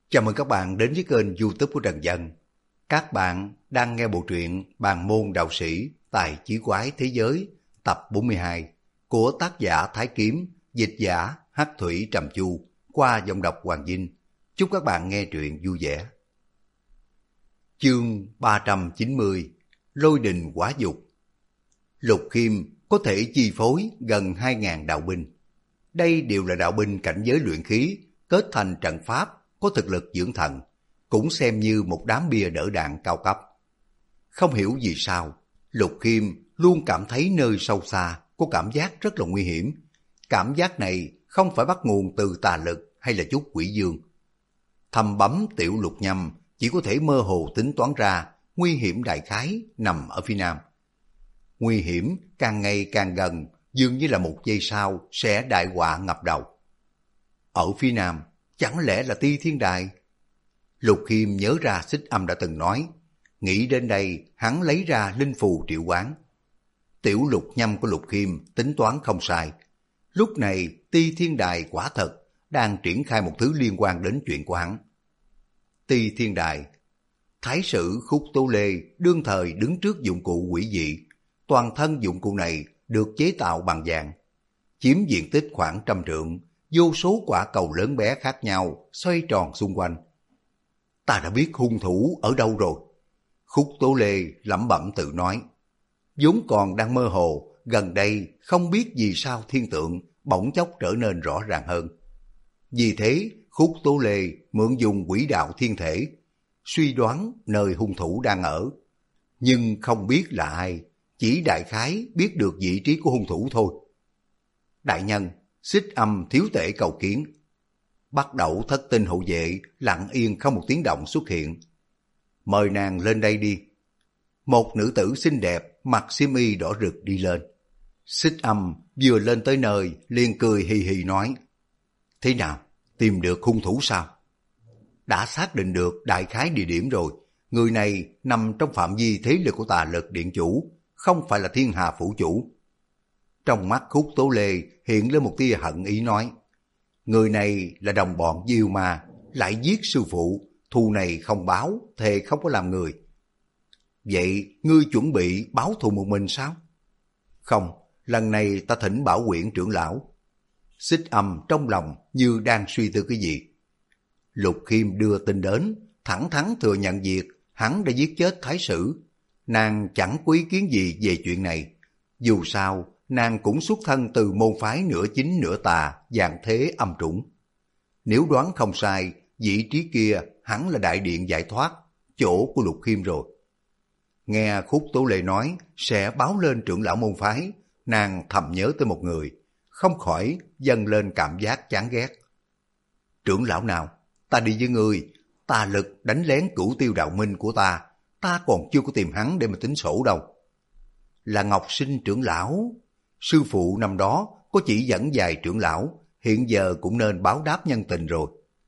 Chào mừng các bạn đến với kênh YouTube của Trần Dân. Các bạn đang nghe bộ truyện Bàn môn đạo sĩ tài chí quái thế giới tập 42 của tác giả Thái Kiếm, dịch giả Hắc Thủy Trầm Chu qua giọng đọc Hoàng Vinh. Chúc các bạn nghe truyện vui vẻ. Chương 390 Lôi đình quả dục. Lục Khiêm có thể chi phối gần 2.000 đạo binh. Đây đều là đạo binh cảnh giới luyện khí, kết thành trận pháp, có thực lực dưỡng thần, cũng xem như một đám bia đỡ đạn cao cấp. Không hiểu vì sao, Lục Khiêm luôn cảm thấy nơi sâu xa có cảm giác rất là nguy hiểm. Cảm giác này không phải bắt nguồn từ tà lực hay là chút quỷ dương. Thầm bấm tiểu lục nhâm chỉ có thể mơ hồ tính toán ra nguy hiểm đại khái nằm ở phía nam. Nguy hiểm càng ngày càng gần, dường như là một giây sau sẽ đại họa ngập đầu. Ở phía nam, chẳng lẽ là Ti Thiên Đài? Lục Khiêm nhớ ra Xích Âm đã từng nói. Nghĩ đến đây, hắn lấy ra linh phù triệu hoán. Tiểu lục nhâm của Lục Khiêm tính toán không sai. Lúc này Ti Thiên Đài quả thật đang triển khai một thứ liên quan đến chuyện của hắn. Ti Thiên Đài, Thái sử Khúc Tố Lê đương thời đứng trước dụng cụ quỷ dị. Toàn thân dụng cụ này được chế tạo bằng vàng, chiếm diện tích khoảng 100 trượng, vô số quả cầu lớn bé khác nhau xoay tròn xung quanh. Ta đã biết hung thủ ở đâu rồi. Khúc Tố Lê lẩm bẩm tự nói. Vốn còn đang mơ hồ, gần đây không biết vì sao thiên tượng bỗng chốc trở nên rõ ràng hơn. Vì thế, Khúc Tố Lê mượn dùng quỷ đạo thiên thể, suy đoán nơi hung thủ đang ở. Nhưng không biết là ai, chỉ đại khái biết được vị trí của hung thủ thôi. Đại nhân, Xích Âm thiếu tể cầu kiến. Bắt đầu thất tinh hộ vệ lặng yên không một tiếng động xuất hiện. Mời nàng lên đây đi. Một nữ tử xinh đẹp mặc xiêm y đỏ rực đi lên. Xích Âm vừa lên tới nơi liền cười hì hì nói. Thế nào, tìm được hung thủ sao? Đã xác định được đại khái địa điểm rồi. Người này nằm trong phạm vi thế lực của tà lực điện chủ, không phải là Thiên Hà phủ chủ. Trong mắt Khúc Tố Lê hiện lên một tia hận ý nói. Người này là đồng bọn Diêu Ma, lại giết sư phụ, thù này không báo, thề không có làm người. Vậy ngươi chuẩn bị báo thù một mình sao? Không, lần này ta thỉnh Bảo Quyển trưởng lão. Xích Âm trong lòng như đang suy tư cái gì. Lục Khiêm đưa tin đến, thẳng thắn thừa nhận việc hắn đã giết chết thái sử. Nàng chẳng có ý kiến gì về chuyện này. Dù sao, nàng cũng xuất thân từ môn phái nửa chính nửa tà, dạng thế âm trũng. Nếu đoán không sai, vị trí kia hẳn là đại điện giải thoát, chỗ của Lục Khiêm rồi. Nghe Khúc Tố Lê nói sẽ báo lên trưởng lão môn phái, nàng thầm nhớ tới một người, không khỏi dâng lên cảm giác chán ghét. Trưởng lão nào? Ta đi với người, tà lực đánh lén Cửu Tiêu đạo minh của ta còn chưa có tìm hắn để mà tính sổ đâu. Là Ngọc Sinh trưởng lão. Sư phụ năm đó có chỉ dẫn vài trưởng lão, hiện giờ cũng nên báo đáp nhân tình rồi.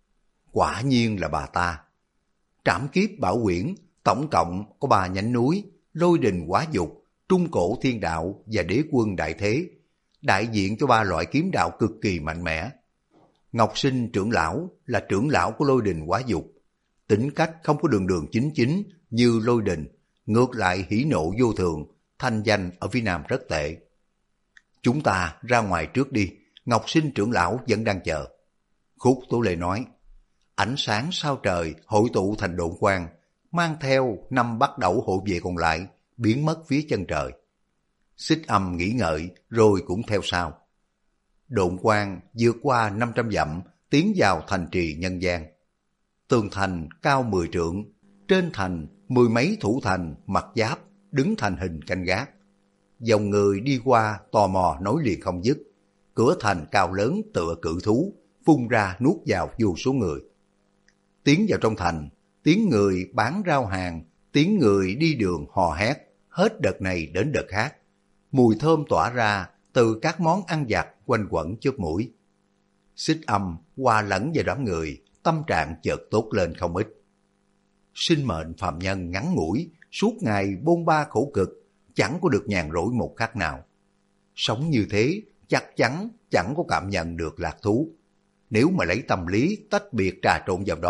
Quả nhiên là bà ta. Trảm Kiếp Bảo Quyển tổng cộng có 3 nhánh núi, Lôi Đình Quả Dục, Trung Cổ Thiên Đạo và Đế Quân Đại Thế, đại diện cho 3 loại kiếm đạo cực kỳ mạnh mẽ. Ngọc Sinh trưởng lão là trưởng lão của Lôi Đình Quả Dục, tính cách không có đường đường chính chính như Lôi Đình, ngược lại hỉ nộ vô thường, thanh danh ở phía nam rất tệ. Chúng ta ra ngoài trước đi, Ngọc Sinh trưởng lão vẫn đang chờ. Khúc Tố Lê nói. Ánh sáng sao trời hội tụ thành độn quang, mang theo 5 bắt đầu hộ vệ còn lại, biến mất phía chân trời. Xích Âm nghĩ ngợi rồi cũng theo sau. Độn quang vượt qua 500 dặm, tiến vào thành trì nhân gian. Tường thành cao 10 trượng, trên thành 10 mấy thủ thành mặc giáp, đứng thành hình canh gác. Dòng người đi qua tò mò nối liền không dứt. Cửa thành cao lớn tựa cự thú, phun ra nuốt vào vô số người. Tiến vào trong thành, tiếng người bán rau hàng, tiếng người đi đường hò hét, hết đợt này đến đợt khác. Mùi thơm tỏa ra từ các món ăn vặt quanh quẩn trước mũi. Xích Âm hòa lẫn vào đám người, tâm trạng chợt tốt lên không ít. Sinh mệnh phàm nhân ngắn ngủi, suốt ngày bôn ba khổ cực, chẳng có được nhàn rỗi một khắc nào. Sống như thế, chắc chắn chẳng có cảm nhận được lạc thú. Nếu mà lấy tâm lý tách biệt trà trộn vào đó,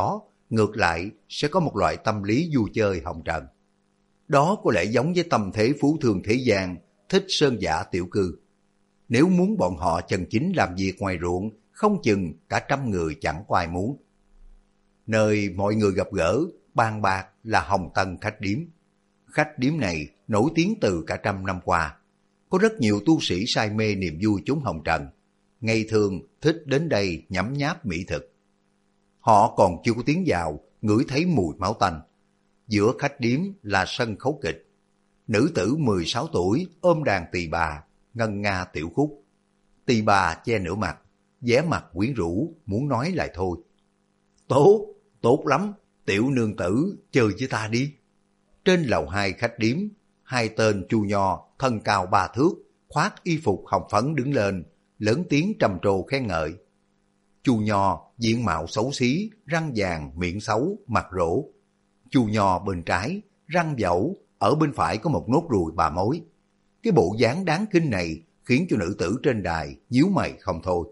ngược lại sẽ có một loại tâm lý vui chơi hồng trần. Đó có lẽ giống với tâm thế phú thương thế gian, thích sơn giả tiểu cư. Nếu muốn bọn họ chân chính làm việc ngoài ruộng, không chừng cả 100 người chẳng có ai muốn. Nơi mọi người gặp gỡ, bàn bạc là Hồng Tân khách điếm. Khách điếm này nổi tiếng từ cả 100 năm qua. Có rất nhiều tu sĩ say mê niềm vui chốn hồng trần. Ngày thường thích đến đây nhấm nháp mỹ thực. Họ còn chưa có tiến vào, ngửi thấy mùi máu tanh. Giữa khách điếm là sân khấu kịch. Nữ tử 16 tuổi ôm đàn tỳ bà, ngân nga tiểu khúc. Tỳ bà che nửa mặt, vẻ mặt quyến rũ, muốn nói lại thôi. Tốt, tốt lắm, tiểu nương tử, chơi với ta đi. Trên lầu 2 khách điếm, hai tên Chu Nho, thân cao 3 thước, khoác y phục hồng phấn đứng lên, lớn tiếng trầm trồ khen ngợi. Chu Nho diện mạo xấu xí, răng vàng, miệng xấu, mặt rỗ. Chu Nho bên trái, răng dẫu, ở bên phải có một nốt ruồi bà mối. Cái bộ dáng đáng kinh này khiến cho nữ tử trên đài nhíu mày không thôi.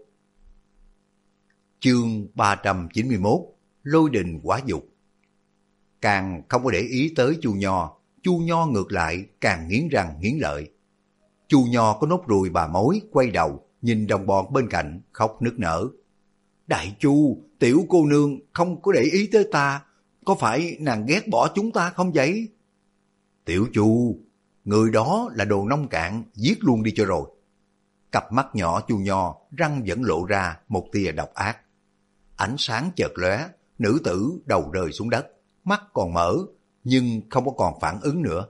Chương 391, Lôi đình quả dục. Càng không có để ý tới Chu Nho ngược lại càng nghiến răng nghiến lợi. Chu Nho có nốt ruồi bà mối, quay đầu nhìn đồng bọn bên cạnh khóc nức nở. Đại Chu, tiểu cô nương không có để ý tới ta, có phải nàng ghét bỏ chúng ta không vậy? Tiểu Chu, người đó là đồ nông cạn, giết luôn đi cho rồi. Cặp mắt nhỏ Chu Nho, răng vẫn lộ ra một tia độc ác. Ánh sáng chợt lóe, nữ tử đầu rơi xuống đất, mắt còn mở, nhưng không có còn phản ứng nữa.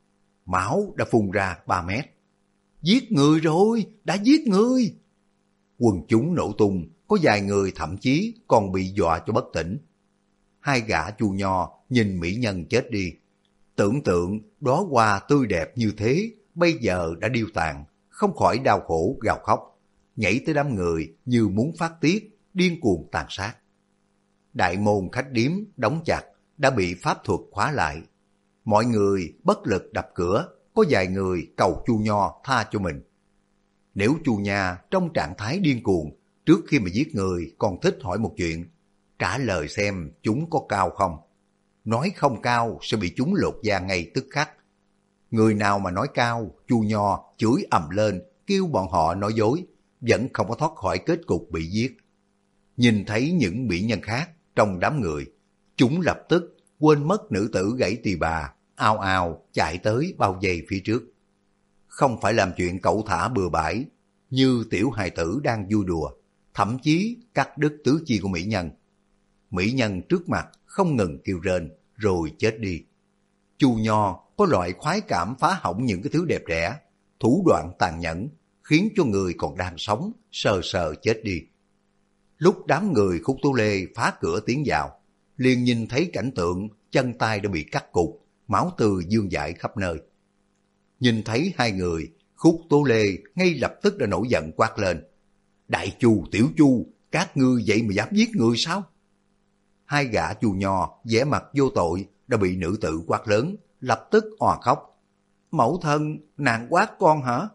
Máu đã phun ra 3 mét. Giết người rồi, đã giết người. Quần chúng nổ tung, có vài người thậm chí còn bị dọa cho bất tỉnh. Hai gã Chu Nho nhìn mỹ nhân chết đi. Tưởng tượng đóa hoa tươi đẹp như thế, bây giờ đã điêu tàn, không khỏi đau khổ gào khóc, nhảy tới đám người như muốn phát tiết, điên cuồng tàn sát. Đại môn khách điếm đóng chặt, đã bị pháp thuật khóa lại. Mọi người bất lực đập cửa, có vài người cầu Chu Nho tha cho mình. Nếu Chu Nha trong trạng thái điên cuồng, trước khi mà giết người còn thích hỏi một chuyện, trả lời xem chúng có cao không. Nói không cao sẽ bị chúng lột da ngay tức khắc. Người nào mà nói cao, Chu Nho chửi ầm lên, kêu bọn họ nói dối, vẫn không có thoát khỏi kết cục bị giết. Nhìn thấy những mỹ nhân khác trong đám người, chúng lập tức quên mất nữ tử gãy tỳ bà, ao ao chạy tới bao vây phía trước. Không phải làm chuyện cẩu thả bừa bãi, như tiểu hài tử đang vui đùa, thậm chí cắt đứt tứ chi của mỹ nhân. Mỹ nhân trước mặt không ngừng kêu rên, rồi chết đi. Chu Nho có loại khoái cảm phá hỏng những cái thứ đẹp đẽ, thủ đoạn tàn nhẫn, khiến cho người còn đang sống sờ sờ chết đi. Lúc đám người Khúc Tố Lê phá cửa tiến vào, liền nhìn thấy cảnh tượng chân tay đã bị cắt cụt, máu tươi vương vãi khắp nơi. Nhìn thấy hai người, Khúc Tố Lê ngay lập tức đã nổi giận quát lên. Đại Chu, tiểu Chu, các ngươi vậy mà dám giết người sao? Hai gã Chu Nho vẻ mặt vô tội đã bị nữ tử quát lớn, lập tức òa khóc. Mẫu thân, nàng quát con hả?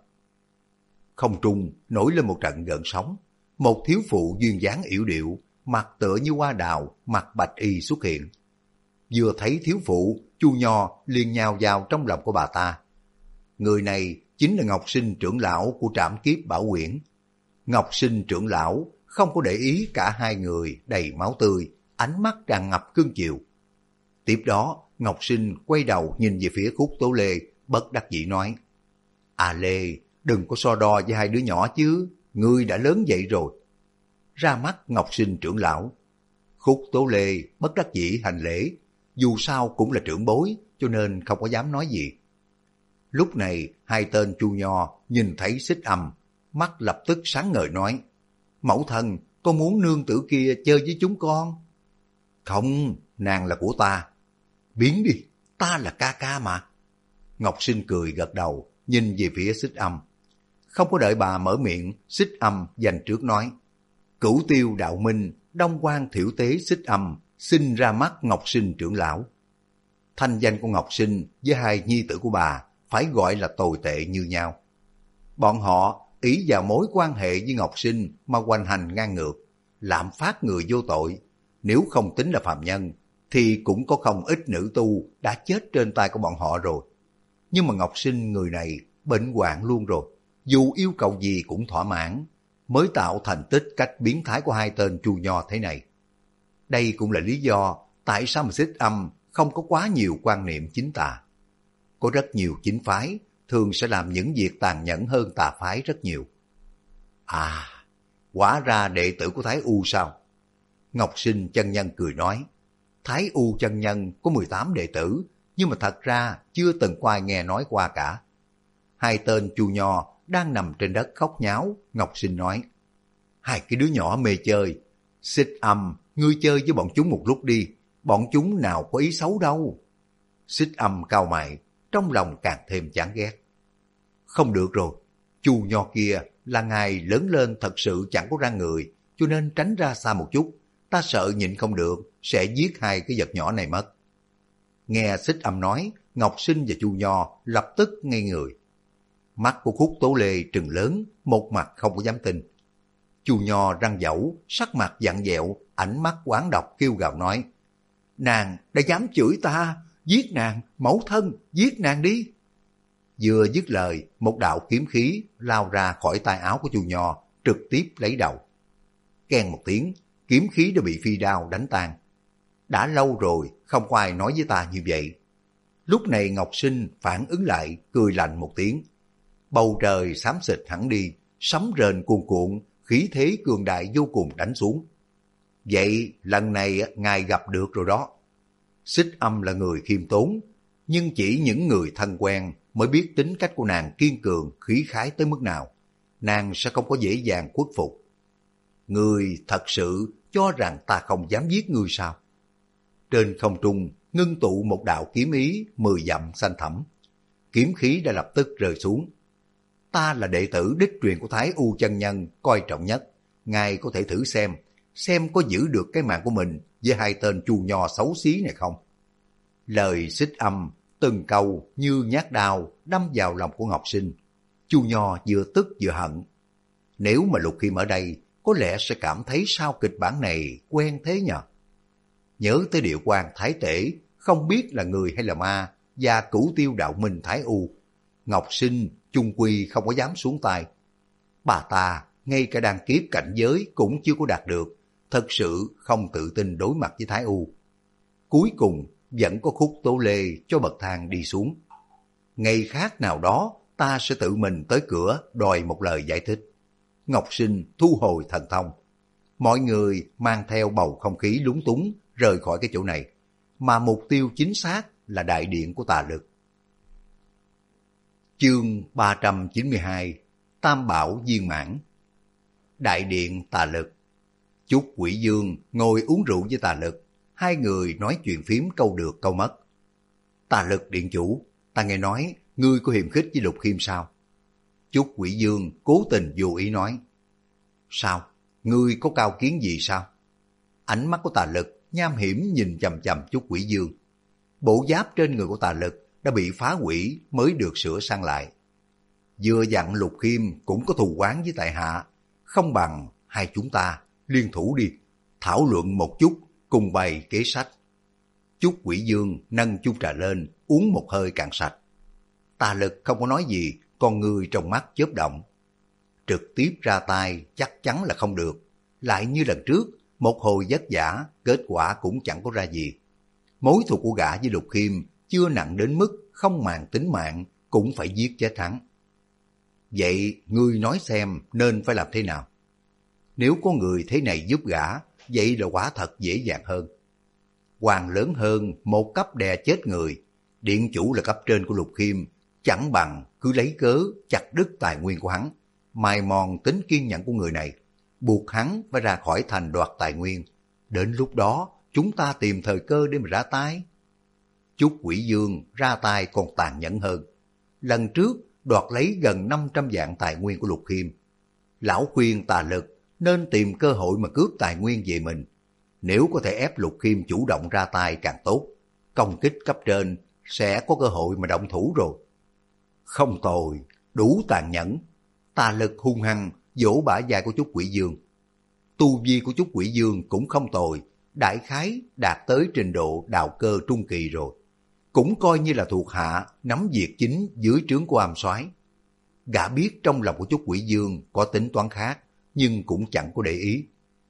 Không trung nổi lên một trận gợn sóng. Một thiếu phụ duyên dáng yểu điệu, mặt tựa như hoa đào, mặt bạch y xuất hiện. Vừa thấy thiếu phụ, Chu Nho liền nhào vào trong lòng của bà ta. Người này chính là Ngọc Sinh trưởng lão của Trảm Kiếp Bảo Quyển. Ngọc Sinh trưởng lão không có để ý cả hai người đầy máu tươi, ánh mắt tràn ngập cương chiều. Tiếp đó, Ngọc Sinh quay đầu nhìn về phía Khúc Tố Lê, bất đắc dĩ nói. À Lê, đừng có so đo với hai đứa nhỏ chứ, ngươi đã lớn vậy rồi. Ra mắt Ngọc Sinh trưởng lão. Khúc Tố Lê bất đắc dĩ hành lễ, dù sao cũng là trưởng bối, cho nên không có dám nói gì. Lúc này, hai tên Chu Nho nhìn thấy Xích Âm, mắt lập tức sáng ngời nói. Mẫu thân, con muốn nương tử kia chơi với chúng con. Không, nàng là của ta. Biến đi, ta là ca ca mà. Ngọc Sinh cười gật đầu, nhìn về phía Xích Âm. Không có đợi bà mở miệng, Xích Âm dành trước nói. Cửu Tiêu Đạo Minh, Đông Quan Thiểu Tế Xích Âm, xin ra mắt Ngọc Sinh trưởng lão. Thanh danh của Ngọc Sinh với hai nhi tử của bà phải gọi là tồi tệ như nhau. Bọn họ ý vào mối quan hệ với Ngọc Sinh mà hoành hành ngang ngược, lạm phát người vô tội. Nếu không tính là phàm nhân, thì cũng có không ít nữ tu đã chết trên tay của bọn họ rồi. Nhưng mà Ngọc Sinh người này bệnh hoạn luôn rồi, dù yêu cầu gì cũng thỏa mãn, mới tạo thành tích cách biến thái của hai tên Chu Nho thế này. Đây cũng là lý do tại sao mà Xích Âm không có quá nhiều quan niệm chính tà. Có rất nhiều chính phái thường sẽ làm những việc tàn nhẫn hơn tà phái rất nhiều. À, hóa ra đệ tử của Thái U sao? Ngọc Sinh chân nhân cười nói, Thái U chân nhân có 18 đệ tử, nhưng mà thật ra chưa từng có ai nghe nói qua cả. Hai tên Chu Nho đang nằm trên đất khóc nháo, Ngọc Sinh nói, hai cái đứa nhỏ mê chơi, Xích Âm, ngươi chơi với bọn chúng một lúc đi, bọn chúng nào có ý xấu đâu. Xích Âm cau mày, trong lòng càng thêm chán ghét. Không được rồi, Chu Nho kia là ngài lớn lên thật sự chẳng có răng người, cho nên tránh ra xa một chút, ta sợ nhịn không được, sẽ giết hai cái vật nhỏ này mất. Nghe Xích Âm nói, Ngọc Sinh và Chu Nho lập tức ngây người. Mắt của Khúc Tố Lê trừng lớn, một mặt không có dám tin. Chu Nho răng dẩu, sắc mặt dặn dẹo, ánh mắt oán độc kêu gào nói, nàng đã dám chửi ta, giết nàng, mẫu thân, giết nàng đi. Vừa dứt lời, một đạo kiếm khí lao ra khỏi tay áo của Chu Nho, trực tiếp lấy đầu. Keng một tiếng, kiếm khí đã bị phi đao đánh tan. Đã lâu rồi, không có ai nói với ta như vậy. Lúc này Ngọc Sinh phản ứng lại, cười lạnh một tiếng. Bầu trời xám xịt hẳn đi, sấm rền cuồn cuộn, khí thế cường đại vô cùng đánh xuống. Vậy lần này ngài gặp được rồi đó. Xích Âm là người khiêm tốn, nhưng chỉ những người thân quen mới biết tính cách của nàng kiên cường, khí khái tới mức nào. Nàng sẽ không có dễ dàng khuất phục. Ngươi thật sự cho rằng ta không dám giết ngươi sao? Trên không trung ngưng tụ một đạo kiếm ý 10 dặm xanh thẳm. Kiếm khí đã lập tức rơi xuống. Ta là đệ tử đích truyền của Thái U chân nhân coi trọng nhất. Ngài có thể thử xem có giữ được cái mạng của mình với hai tên Chu Nho xấu xí này không? Lời Xích Âm từng câu như nhát đao đâm vào lòng của Ngọc Sinh. Chu Nho vừa tức vừa hận. Nếu mà Lục Khiêm ở đây, có lẽ sẽ cảm thấy sao kịch bản này quen thế nhờ. Nhớ tới Địa Quan Thái Tể, không biết là người hay là ma, và Cửu Tiêu Đạo Minh Thái U. Ngọc Sinh chung quy không có dám xuống tay. Bà ta ngay cả đăng kiếp cảnh giới cũng chưa có đạt được, thật sự không tự tin đối mặt với Thái U. Cuối cùng vẫn có Khúc Tố Lê cho bậc thang đi xuống. Ngày khác nào đó ta sẽ tự mình tới cửa đòi một lời giải thích. Ngọc Sinh thu hồi thần thông. Mọi người mang theo bầu không khí lúng túng rời khỏi cái chỗ này, mà mục tiêu chính xác là đại điện của tà lực. Chương 392 Tam Bảo Viên Mãn. Đại điện tà lực. Chúc Quỷ Dương ngồi uống rượu với tà lực, hai người nói chuyện phím câu được câu mất. Tà lực điện chủ, ta nghe nói ngươi có hiềm khích với Lục Khiêm sao? Chúc Quỷ Dương cố tình vô ý nói. Sao? Ngươi có cao kiến gì sao? Ánh mắt của tà lực nham hiểm nhìn chằm chằm Chúc Quỷ Dương. Bộ giáp trên người của tà lực đã bị phá hủy mới được sửa sang lại. Vừa dặn Lục Khiêm cũng có thù oán với tại hạ, không bằng hai chúng ta liên thủ đi, thảo luận một chút, cùng bày kế sách. Chúc Quỷ Dương nâng chung trà lên, uống một hơi cạn sạch. Tà lực không có nói gì, con người trong mắt chớp động. Trực tiếp ra tay chắc chắn là không được. Lại như lần trước, một hồi vất vả, kết quả cũng chẳng có ra gì. Mối thù của gã với Lục Khiêm chưa nặng đến mức không màng tính mạng, cũng phải giết chết hắn. Vậy ngươi nói xem nên phải làm thế nào? Nếu có người thế này giúp gã, vậy là quả thật dễ dàng hơn. Hoàng lớn hơn một cấp đè chết người, điện chủ là cấp trên của Lục Khiêm, chẳng bằng cứ lấy cớ chặt đứt tài nguyên của hắn, mài mòn tính kiên nhẫn của người này, buộc hắn phải ra khỏi thành đoạt tài nguyên. Đến lúc đó chúng ta tìm thời cơ để mà ra tay. Chúc Quỷ Dương ra tay còn tàn nhẫn hơn. Lần trước đoạt lấy gần 500 vạn tài nguyên của Lục Khiêm. Lão khuyên tà lực nên tìm cơ hội mà cướp tài nguyên về mình. Nếu có thể ép Lục Khiêm chủ động ra tay càng tốt, công kích cấp trên sẽ có cơ hội mà động thủ rồi. Không tồi, đủ tàn nhẫn. Tà lực hung hăng vỗ bả vai của Chúc Quỷ Dương. Tu vi của Chúc Quỷ Dương cũng không tồi, đại khái đạt tới trình độ đạo cơ trung kỳ rồi. Cũng coi như là thuộc hạ nắm việc chính dưới trướng của Am Soái. Gã biết trong lòng của Chúc Quỷ Dương có tính toán khác, nhưng cũng chẳng có để ý.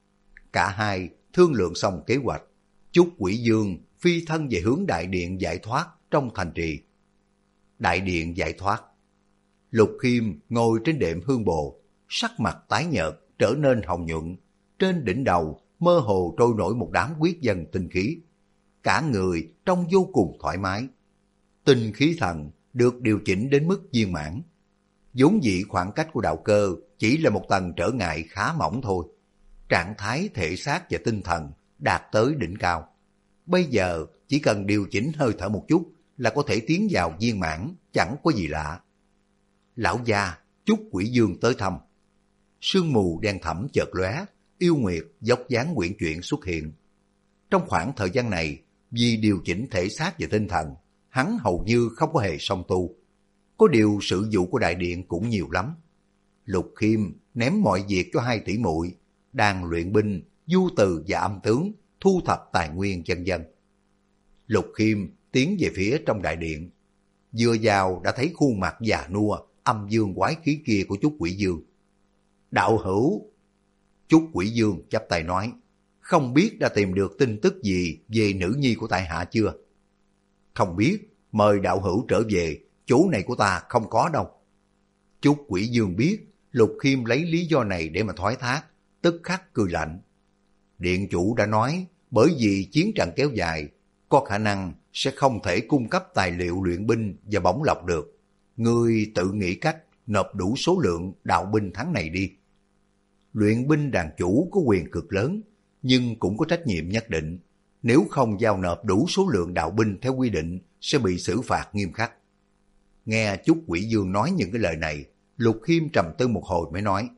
Cả hai thương lượng xong kế hoạch, Chúc Quỷ Dương phi thân về hướng đại điện giải thoát trong thành trì. Đại điện giải thoát. Lục Khiêm ngồi trên đệm hương bồ, sắc mặt tái nhợt trở nên hồng nhuận, trên đỉnh đầu mơ hồ trôi nổi một đám quyết dân tinh khí. Cả người trông vô cùng thoải mái. Tinh khí thần được điều chỉnh đến mức viên mãn. Vốn dĩ khoảng cách của đạo cơ chỉ là một tầng trở ngại khá mỏng thôi. Trạng thái thể xác và tinh thần đạt tới đỉnh cao. Bây giờ chỉ cần điều chỉnh hơi thở một chút là có thể tiến vào viên mãn, chẳng có gì lạ. Lão gia, Chúc Quỷ Dương tới thăm. Sương mù đen thẳm chợt lóe, yêu nguyệt dốc dáng uyển chuyển xuất hiện. Trong khoảng thời gian này, vì điều chỉnh thể xác và tinh thần, hắn hầu như không có hề song tu. Có điều sự vụ của đại điện cũng nhiều lắm. Lục Khiêm ném mọi việc cho hai tỷ muội, đang luyện binh, du từ và âm tướng, thu thập tài nguyên vân vân. Lục Khiêm tiến về phía trong đại điện. Vừa vào đã thấy khuôn mặt già nua, âm dương quái khí kia của Chúc Quỷ Dương. Đạo hữu! Chúc Quỷ Dương chắp tay nói, không biết đã tìm được tin tức gì về nữ nhi của tại hạ chưa? Không biết, mời đạo hữu trở về, chỗ này của ta không có đâu. Chúc Quỷ Dương biết Lục Khiêm lấy lý do này để mà thoái thác, tức khắc cười lạnh. Điện chủ đã nói, bởi vì chiến trận kéo dài, có khả năng sẽ không thể cung cấp tài liệu luyện binh và bổng lộc được. Ngươi tự nghĩ cách nộp đủ số lượng đạo binh tháng này đi. Luyện binh đàn chủ có quyền cực lớn, nhưng cũng có trách nhiệm nhất định. Nếu không giao nộp đủ số lượng đạo binh theo quy định, sẽ bị xử phạt nghiêm khắc. Nghe Chúc Quỷ Dương nói những cái lời này, Lục Khiêm trầm tư một hồi mới nói,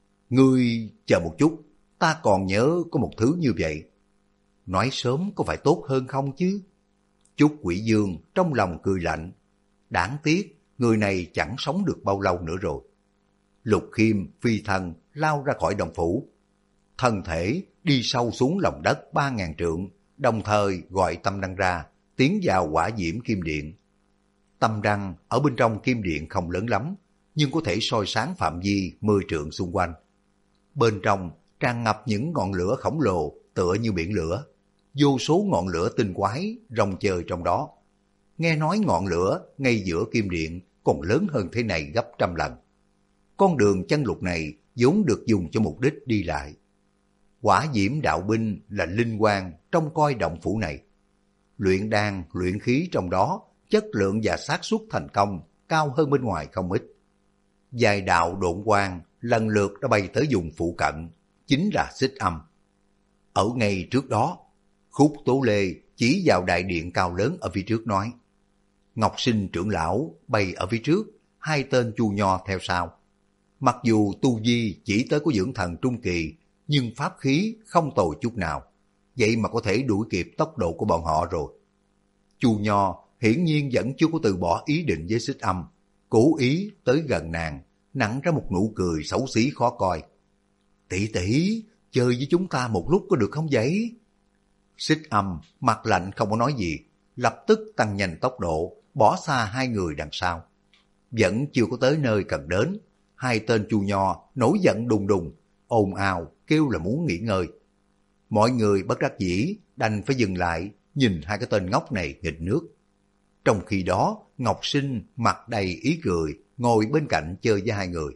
ngươi chờ một chút, ta còn nhớ có một thứ như vậy. Nói sớm có phải tốt hơn không chứ? Chúc Quỷ Dương trong lòng cười lạnh. Đáng tiếc, người này chẳng sống được bao lâu nữa rồi. Lục Khiêm phi thân lao ra khỏi đồng phủ. Thân thể đi sâu xuống lòng đất 3.000 trượng, đồng thời gọi tâm đăng ra, tiến vào hỏa diễm kim điện. Tâm đăng ở bên trong kim điện không lớn lắm, nhưng có thể soi sáng phạm vi 10 trượng xung quanh. Bên trong tràn ngập những ngọn lửa khổng lồ tựa như biển lửa. Vô số ngọn lửa tinh quái rong chơi trong đó. Nghe nói ngọn lửa ngay giữa kim điện còn lớn hơn thế này gấp trăm lần. Con đường chân lục này vốn được dùng cho mục đích đi lại. Hỏa diễm đạo binh là linh quang trong coi động phủ này. Luyện đan, luyện khí trong đó, chất lượng và xác suất thành công cao hơn bên ngoài không ít. Vài đạo độn quang lần lượt đã bay tới vùng phụ cận, chính là xích âm. Ở ngay trước đó, Khúc Tố Lê chỉ vào đại điện cao lớn ở phía trước nói, Ngọc Sinh trưởng lão bay ở phía trước, hai tên Chu Nho theo sau. Mặc dù tu vi chỉ tới có dưỡng thần trung kỳ, nhưng pháp khí không tồi chút nào, vậy mà có thể đuổi kịp tốc độ của bọn họ rồi. Chu Nho hiển nhiên vẫn chưa có từ bỏ ý định với xích âm, cố ý tới gần nàng, nặn ra một nụ cười xấu xí khó coi. Tỷ tỷ, chơi với chúng ta một lúc có được không vậy? Xích âm mặt lạnh không có nói gì, lập tức tăng nhanh tốc độ, bỏ xa hai người đằng sau. Vẫn chưa có tới nơi cần đến, hai tên Chu Nho nổi giận đùng đùng, ồn ào kêu là muốn nghỉ ngơi. Mọi người bất đắc dĩ đành phải dừng lại, nhìn hai cái tên ngốc này nghịch nước. Trong khi đó, Ngọc Sinh mặt đầy ý cười, ngồi bên cạnh chơi với hai người.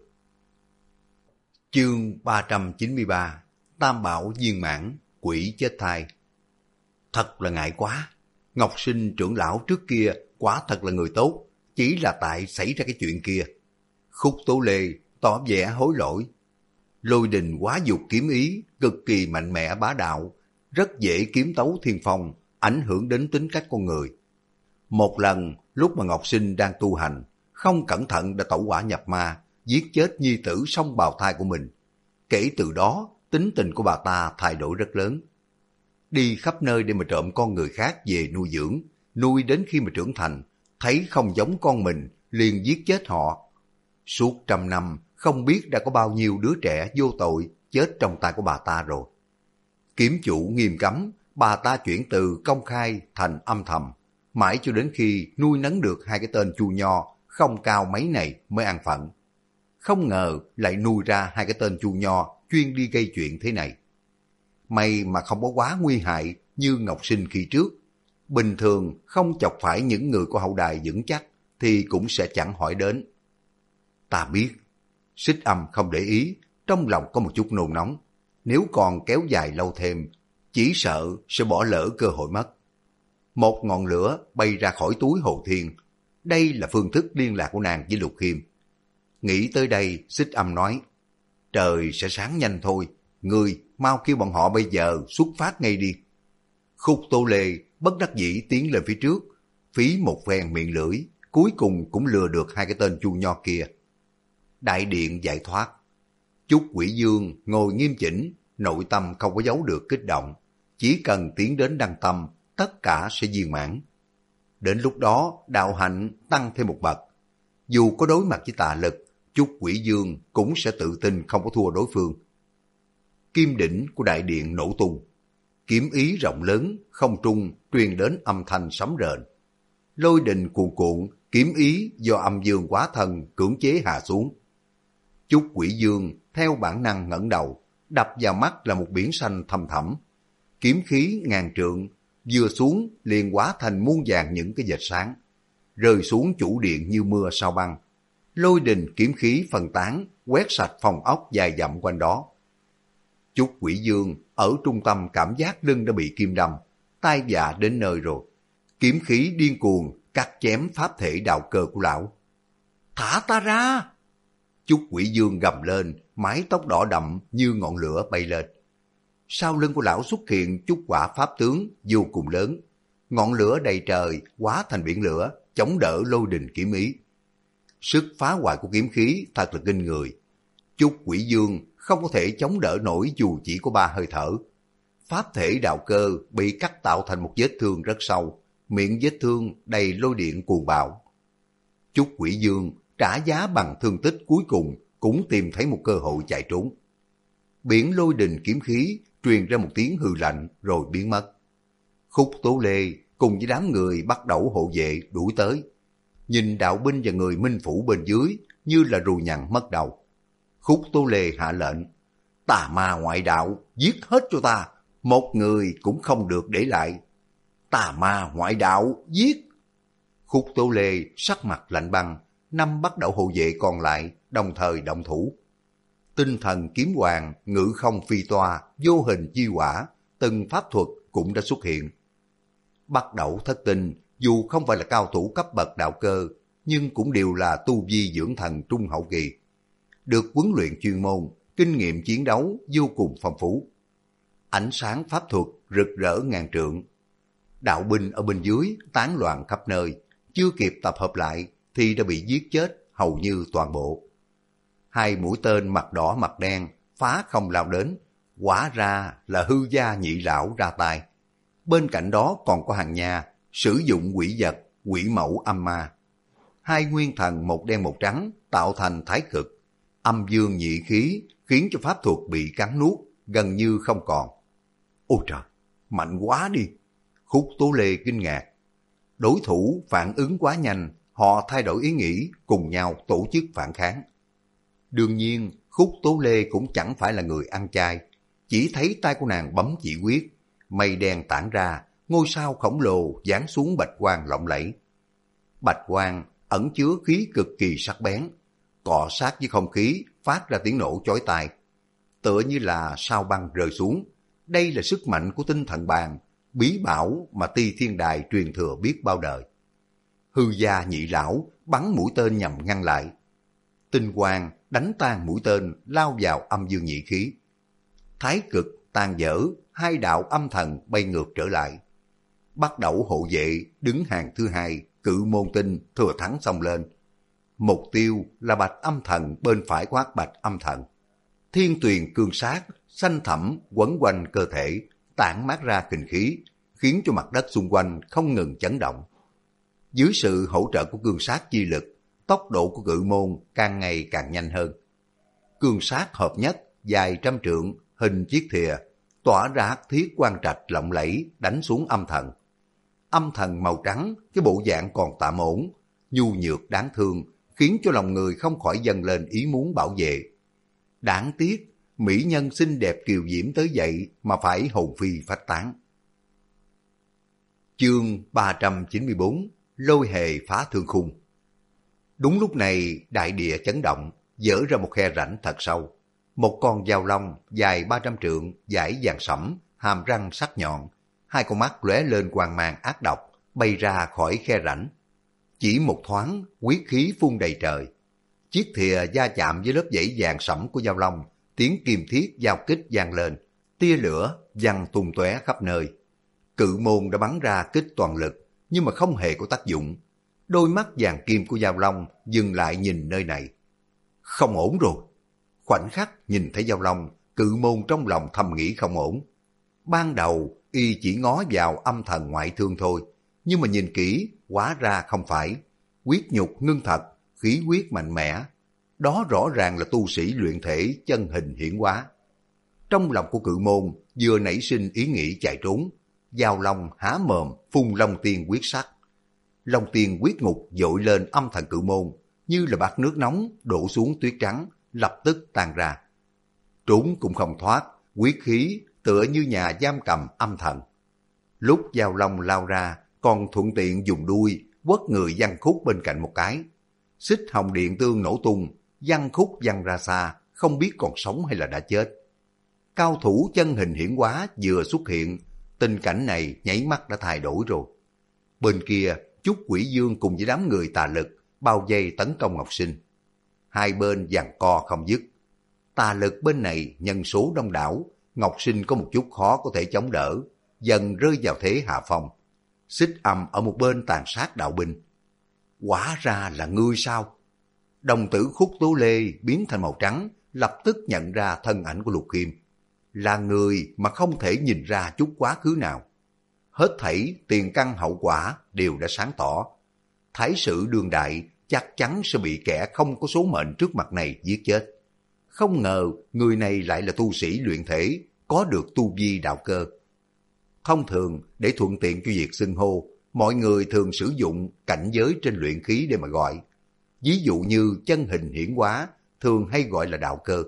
Chương 393, Tam Bảo viên mãn, quỷ chết thai. Thật là ngại quá, Ngọc Sinh trưởng lão trước kia quả thật là người tốt, chỉ là tại xảy ra cái chuyện kia. Khúc Tố Lê tỏ vẻ hối lỗi. Lôi đình quá dục kiếm ý, cực kỳ mạnh mẽ bá đạo, rất dễ kiếm tấu thiên phong, ảnh hưởng đến tính cách con người. Một lần, lúc mà Ngọc Sinh đang tu hành, không cẩn thận đã tẩu hỏa nhập ma, giết chết nhi tử song bào thai của mình. Kể từ đó, tính tình của bà ta thay đổi rất lớn. Đi khắp nơi để mà trộm con người khác về nuôi dưỡng, nuôi đến khi mà trưởng thành, thấy không giống con mình, liền giết chết họ. Suốt 100 năm, không biết đã có bao nhiêu đứa trẻ vô tội chết trong tay của bà ta rồi. Kiếm chủ nghiêm cấm, bà ta chuyển từ công khai thành âm thầm, mãi cho đến khi nuôi nấng được hai cái tên chu nho không cao mấy này mới an phận. Không ngờ lại nuôi ra hai cái tên chu nho chuyên đi gây chuyện thế này. May mà không có quá nguy hại như Ngọc Sinh khi trước. Bình thường không chọc phải những người có hậu đài vững chắc thì cũng sẽ chẳng hỏi đến. Ta biết. Xích Âm không để ý, trong lòng có một chút nôn nóng. Nếu còn kéo dài lâu thêm, chỉ sợ sẽ bỏ lỡ cơ hội mất. Một ngọn lửa bay ra khỏi túi Hồ Thiên. Đây là phương thức liên lạc của nàng với Lục Khiêm. Nghĩ tới đây, Xích Âm nói, trời sẽ sáng nhanh thôi, ngươi mau kêu bọn họ bây giờ xuất phát ngay đi. Khúc Tố Lê bất đắc dĩ tiến lên phía trước, phí một phen miệng lưỡi, cuối cùng cũng lừa được hai cái tên chu nho kia. Đại điện giải thoát. Chúc Quỷ Dương ngồi nghiêm chỉnh, nội tâm không có giấu được kích động. Chỉ cần tiến đến đăng tâm, tất cả sẽ viên mãn. Đến lúc đó, đạo hạnh tăng thêm một bậc. Dù có đối mặt với tà lực, Chúc Quỷ Dương cũng sẽ tự tin không có thua đối phương. Kim đỉnh của đại điện nổ tung. Kiếm ý rộng lớn, không trung truyền đến âm thanh sấm rền. Lôi đình cuồn cuộn, kiếm ý do âm dương hóa thân cưỡng chế hạ xuống. Chúc Quỷ Dương theo bản năng ngẩng đầu, đập vào mắt là một biển xanh thâm thẳm. Kiếm khí ngàn trượng, vừa xuống liền hóa thành muôn vàng những cái vệt sáng, rơi xuống chủ điện như mưa sao băng. Lôi đình kiếm khí phân tán, quét sạch phòng ốc dài dặm quanh đó. Chúc Quỷ Dương ở trung tâm cảm giác lưng đã bị kim đâm, tai vạ đến nơi rồi. Kiếm khí điên cuồng cắt chém pháp thể đạo cơ của lão. Thả ta ra! Chúc Quỷ Dương gầm lên, mái tóc đỏ đậm như ngọn lửa bay lên. Sau lưng của lão xuất hiện chút quả pháp tướng vô cùng lớn. Ngọn lửa đầy trời hóa thành biển lửa, chống đỡ lôi đình kiếm ý. Sức phá hoại của kiếm khí thật là kinh người. Chúc Quỷ Dương không có thể chống đỡ nổi dù chỉ có 3 hơi thở. Pháp thể đạo cơ bị cắt tạo thành một vết thương rất sâu, miệng vết thương đầy lôi điện cuồng bạo. Chúc Quỷ Dương trả giá bằng thương tích cuối cùng cũng tìm thấy một cơ hội chạy trốn. Biển lôi đình kiếm khí truyền ra một tiếng hừ lạnh rồi biến mất. Khúc Tố Lê cùng với đám người bắt đầu hộ vệ đuổi tới. Nhìn đạo binh và người minh phủ bên dưới như là rùa nhằn mất đầu. Khúc Tố Lê hạ lệnh, tà ma ngoại đạo, giết hết cho ta, một người cũng không được để lại. Tà ma ngoại đạo, giết! Khúc Tố Lê sắc mặt lạnh băng, 5 bắt đầu hộ vệ còn lại đồng thời động thủ. Tinh thần kiếm hoàng, ngự không phi toa, vô hình chi hỏa, từng pháp thuật cũng đã xuất hiện. Bắt đầu thất tinh, dù không phải là cao thủ cấp bậc đạo cơ, nhưng cũng đều là tu vi dưỡng thần trung hậu kỳ. Được huấn luyện chuyên môn, kinh nghiệm chiến đấu vô cùng phong phú. Ánh sáng pháp thuật rực rỡ ngàn trượng. Đạo binh ở bên dưới tán loạn khắp nơi, chưa kịp tập hợp lại thì đã bị giết chết hầu như toàn bộ. 2 mũi tên mặt đỏ mặt đen phá không lao đến, quả ra là Hư Gia nhị lão ra tay. Bên cạnh đó còn có Hằng Nha sử dụng quỷ vật, quỷ mẫu âm ma. 2 nguyên thần một đen một trắng tạo thành thái cực, âm dương nhị khí khiến cho pháp thuật bị cắn nuốt gần như không còn. Ôi trời, mạnh quá đi! Khúc Tố Lê kinh ngạc. Đối thủ phản ứng quá nhanh, họ thay đổi ý nghĩ cùng nhau tổ chức phản kháng. Đương nhiên, Khúc Tố Lê cũng chẳng phải là người ăn chay, chỉ thấy tay của nàng bấm chỉ quyết, mây đen tản ra, ngôi sao khổng lồ giáng xuống bạch quang lộng lẫy. Bạch quang ẩn chứa khí cực kỳ sắc bén, cọ sát với không khí phát ra tiếng nổ chói tai, tựa như là sao băng rơi xuống. Đây là sức mạnh của tinh thần bàn, bí bảo mà Ti Thiên Đài truyền thừa biết bao đời. Hư Gia nhị lão bắn mũi tên nhằm ngăn lại. Tinh quang đánh tan mũi tên lao vào âm dương nhị khí. Thái cực tan vỡ, 2 đạo âm thần bay ngược trở lại. Bắt đầu hộ vệ đứng hàng thứ 2, Cự Môn Tinh thừa thắng xông lên. Mục tiêu là bạch âm thần bên phải của Hắc Bạch âm thần. Thiên tuyền cương sát xanh thẳm quấn quanh cơ thể, tản mát ra kình khí, khiến cho mặt đất xung quanh không ngừng chấn động. Dưới sự hỗ trợ của cương sát chi lực, tốc độ của Cự Môn càng ngày càng nhanh hơn. Cương sát hợp nhất dài trăm trượng, hình chiếc thìa, tỏa ra hắc thiết quang trạch lộng lẫy đánh xuống âm thần. Âm thần màu trắng, cái bộ dạng còn tạm ổn, nhu nhược đáng thương, khiến cho lòng người không khỏi dâng lên ý muốn bảo vệ. Đáng tiếc, mỹ nhân xinh đẹp kiều diễm tới vậy mà phải hồn phi phách tán. Chương 394, Lôi hề phá thương khung. Đúng lúc này, đại địa chấn động, dở ra một khe rãnh thật sâu. Một con dao long dài 300 trượng, dải vàng sẫm, hàm răng sắc nhọn, hai con mắt lóe lên quang mang ác độc, bay ra khỏi khe rãnh. Chỉ một thoáng, huyết khí phun đầy trời. Chiếc thìa va chạm với lớp dãy vàng sẫm của dao long, tiếng kim thiết giao kích vang lên, tia lửa văng tung tóe khắp nơi. Cự môn đã bắn ra kích toàn lực, nhưng mà không hề có tác dụng. Đôi mắt vàng kim của dao long dừng lại nhìn nơi này. Không ổn rồi. Khoảnh khắc nhìn thấy dao long, cự môn trong lòng thầm nghĩ không ổn. Ban đầu y chỉ ngó vào âm thần ngoại thương thôi, nhưng mà nhìn kỹ hóa ra không phải. Huyết nhục ngưng thật, khí huyết mạnh mẽ. Đó rõ ràng là tu sĩ luyện thể chân hình hiển hóa. Trong lòng của cự môn vừa nảy sinh ý nghĩ chạy trốn. Dao long há mồm phun long tiên quyết sắc. Long tiên quyết ngục dội lên âm thần cự môn, như là bát nước nóng đổ xuống tuyết trắng, lập tức tan ra. Trốn cũng không thoát, huyết khí tựa như nhà giam cầm âm thần. Lúc dao long lao ra, còn thuận tiện dùng đuôi quất người văng khúc bên cạnh một cái. Xích hồng điện tương nổ tung, văng khúc văng ra xa, không biết còn sống hay là đã chết. Cao thủ chân hình hiển hóa vừa xuất hiện, tình cảnh này nháy mắt đã thay đổi rồi. Bên kia, Chúc Quỷ Dương cùng với đám người tà lực bao vây tấn công Ngọc Sinh. Hai bên giằng co không dứt. Tà lực bên này nhân số đông đảo, Ngọc Sinh có một chút khó có thể chống đỡ, dần rơi vào thế hạ phong. Xích Âm ở một bên tàn sát đạo binh. Quả ra là ngươi sao? Đồng tử Khúc Tố Lê biến thành màu trắng, lập tức nhận ra thân ảnh của Lục Khiêm. Là người mà không thể nhìn ra chút quá khứ nào. Hết thảy tiền căn hậu quả đều đã sáng tỏ. Thái sự đương đại chắc chắn sẽ bị kẻ không có số mệnh trước mặt này giết chết. Không ngờ người này lại là tu sĩ luyện thể, có được tu vi đạo cơ. Thông thường, để thuận tiện cho việc xưng hô, mọi người thường sử dụng cảnh giới trên luyện khí để mà gọi. Ví dụ như chân hình hiển hóa, thường hay gọi là đạo cơ.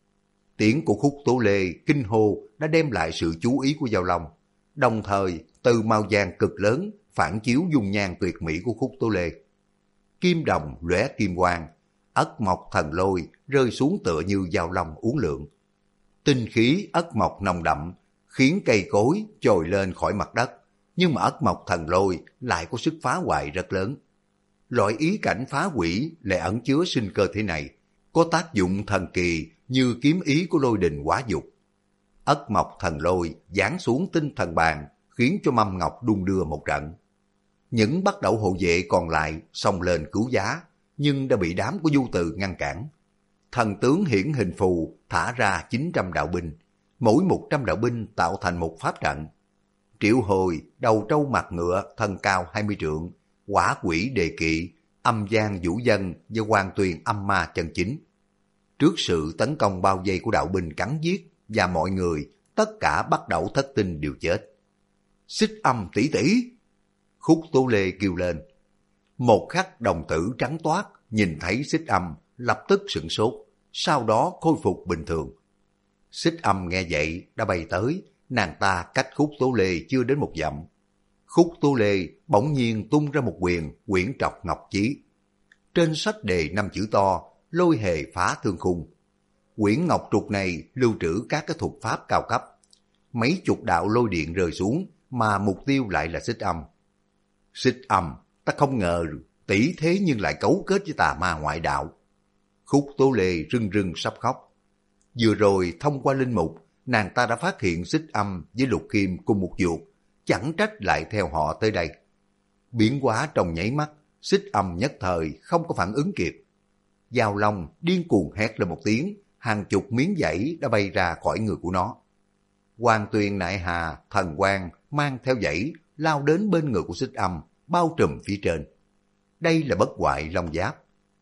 Tiếng của Khúc Tố Lê kinh hô đã đem lại sự chú ý của Giao Long. Đồng thời, từ màu vàng cực lớn phản chiếu dung nhan tuyệt mỹ của Khúc Tố Lê. Kim đồng lóe kim quang, ất mộc thần lôi rơi xuống tựa như dao long uốn lượn. Tinh khí ất mộc nồng đậm khiến cây cối trồi lên khỏi mặt đất, nhưng mà ất mộc thần lôi lại có sức phá hoại rất lớn. Loại ý cảnh phá hủy lại ẩn chứa sinh cơ thế này, có tác dụng thần kỳ như kiếm ý của lôi đình hóa dục. Ất mộc thần lôi giáng xuống tinh thần bàn, khiến cho mâm ngọc đung đưa một trận. Những bắt đẩu hộ vệ còn lại xông lên cứu giá, nhưng đã bị đám của Du Từ ngăn cản. Thần tướng hiển hình phù thả ra 900 đạo binh, mỗi 100 đạo binh tạo thành một pháp trận. Triệu Hồi, đầu trâu mặt ngựa, thân cao 20 trượng, Quả Quỷ Đề Kỵ, Âm Giang Vũ Dân và Hoàng Tuyền Âm Ma chân chính. Trước sự tấn công bao vây của đạo binh cắn giết và mọi người, tất cả bắt đầu thất tinh đều chết. Xích Âm tỷ tỷ! Khúc Tố Lê kêu lên. Một khắc đồng tử trắng toát, nhìn thấy Xích Âm, lập tức sửng sốt, sau đó khôi phục bình thường. Xích Âm nghe vậy đã bay tới, nàng ta cách Khúc Tố Lê chưa đến một dặm. Khúc Tố Lê bỗng nhiên tung ra một quyền quyển trọc ngọc chí. Trên sách đề 5 chữ to, Lôi hề phá thương khung. Quyển ngọc trục này lưu trữ các cái thuật pháp cao cấp. Mấy chục đạo lôi điện rơi xuống, mà mục tiêu lại là Xích Âm. Xích Âm, ta không ngờ tỷ thế nhưng lại cấu kết với tà ma ngoại đạo. Khúc Tố Lê rưng rưng sắp khóc. Vừa rồi thông qua linh mục, nàng ta đã phát hiện Xích Âm với Lục Khiêm cùng một ruột, chẳng trách lại theo họ tới đây. Biến hóa trong nháy mắt, Xích Âm nhất thời không có phản ứng kịp. Giao Long điên cuồng hét lên một tiếng, hàng chục miếng dãy đã bay ra khỏi người của nó. Hoàng Tuyền Nại Hà, Thần Quang mang theo dãy lao đến bên người của Xích Âm, bao trùm phía trên. Đây là bất hoại long giáp.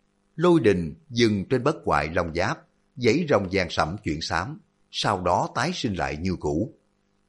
Lôi đình dừng trên bất hoại long giáp, dãy rồng vàng sẫm chuyển xám, sau đó tái sinh lại như cũ.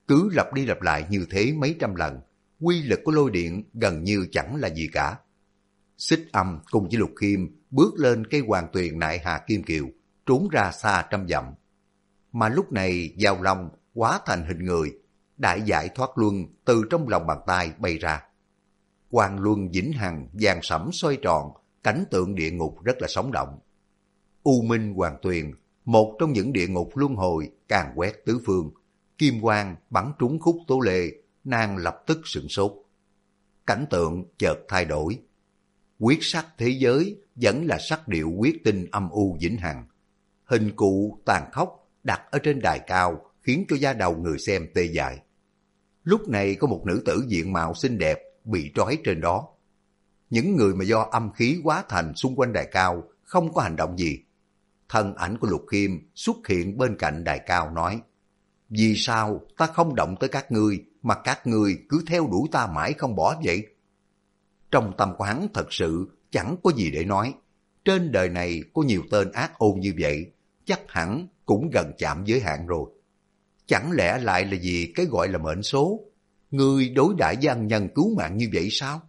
cứ lặp đi lặp lại như thế mấy trăm lần, quy lực của lôi điện gần như chẳng là gì cả. Xích Âm cùng với Lục Khiêm bước lên cây hoàng tuyền nại hà kim kiều, trốn ra xa trăm dặm. Mà lúc này Giao Long hóa thành hình người, đại giải thoát luân từ trong lòng bàn tay bay ra. Quang luân vĩnh hằng vàng sẫm xoay tròn, cảnh tượng địa ngục rất là sống động. U Minh Hoàng Tuyền, một trong những địa ngục luân hồi càn quét tứ phương, kim quang bắn trúng Khúc Tố Lê, nàng lập tức sửng sốt. Cảnh tượng chợt thay đổi. Quyết sắc thế giới vẫn là sắc điệu quyết tinh âm u vĩnh hằng. Hình cụ tàn khốc đặt ở trên đài cao khiến cho da đầu người xem tê dại. Lúc này có một nữ tử diện mạo xinh đẹp bị trói trên đó. Những người mà do âm khí hóa thành xung quanh đài cao không có hành động gì. Thân ảnh của Lục Khiêm xuất hiện bên cạnh đài cao nói: vì sao ta không động tới các ngươi mà các ngươi cứ theo đuổi ta mãi không bỏ vậy? Trong tâm của hắn thật sự chẳng có gì để nói. Trên đời này có nhiều tên ác ôn như vậy, chắc hẳn cũng gần chạm giới hạn rồi. Chẳng lẽ lại là vì cái gọi là mệnh số? Ngươi đối đãi với ân nhân cứu mạng như vậy sao?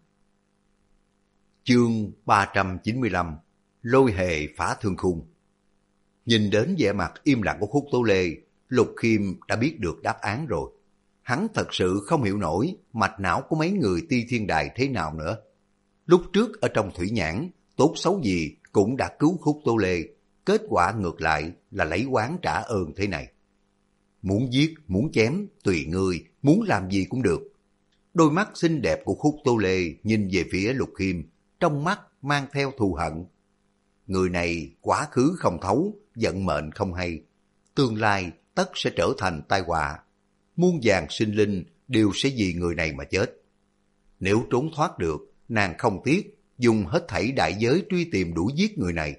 Chương 395: Lôi hề phá thương khung. Nhìn đến vẻ mặt im lặng của Khúc Tố Lê, Lục Khiêm đã biết được đáp án rồi. Hắn thật sự không hiểu nổi mạch não của mấy người Ti Thiên Đài thế nào nữa. Lúc trước ở trong thủy nhãn, tốt xấu gì cũng đã cứu Khúc Tố Lê, kết quả ngược lại là lấy oán trả ơn thế này. Muốn giết, muốn chém, tùy ngươi, muốn làm gì cũng được. Đôi mắt xinh đẹp của Khúc Tố Lê nhìn về phía Lục Khiêm, trong mắt mang theo thù hận. Người này quá khứ không thấu, vận mệnh không hay. Tương lai tất sẽ trở thành tai họa. Muôn vàn sinh linh đều sẽ vì người này mà chết. Nếu trốn thoát được, nàng không tiếc dùng hết thảy đại giới truy tìm đuổi giết người này.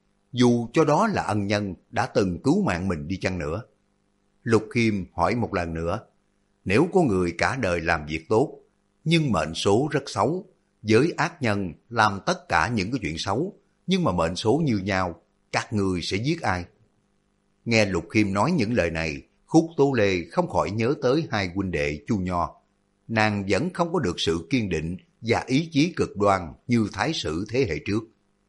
Dù cho đó là ân nhân đã từng cứu mạng mình đi chăng nữa. Lục Khiêm hỏi một lần nữa, nếu có người cả đời làm việc tốt, nhưng mệnh số rất xấu, với ác nhân làm tất cả những cái chuyện xấu, nhưng mà mệnh số như nhau, các người sẽ giết ai? Nghe Lục Khiêm nói những lời này, Khúc Tố Lê không khỏi nhớ tới hai huynh đệ Chu Nho. Nàng vẫn không có được sự kiên định và ý chí cực đoan như thái sử thế hệ trước.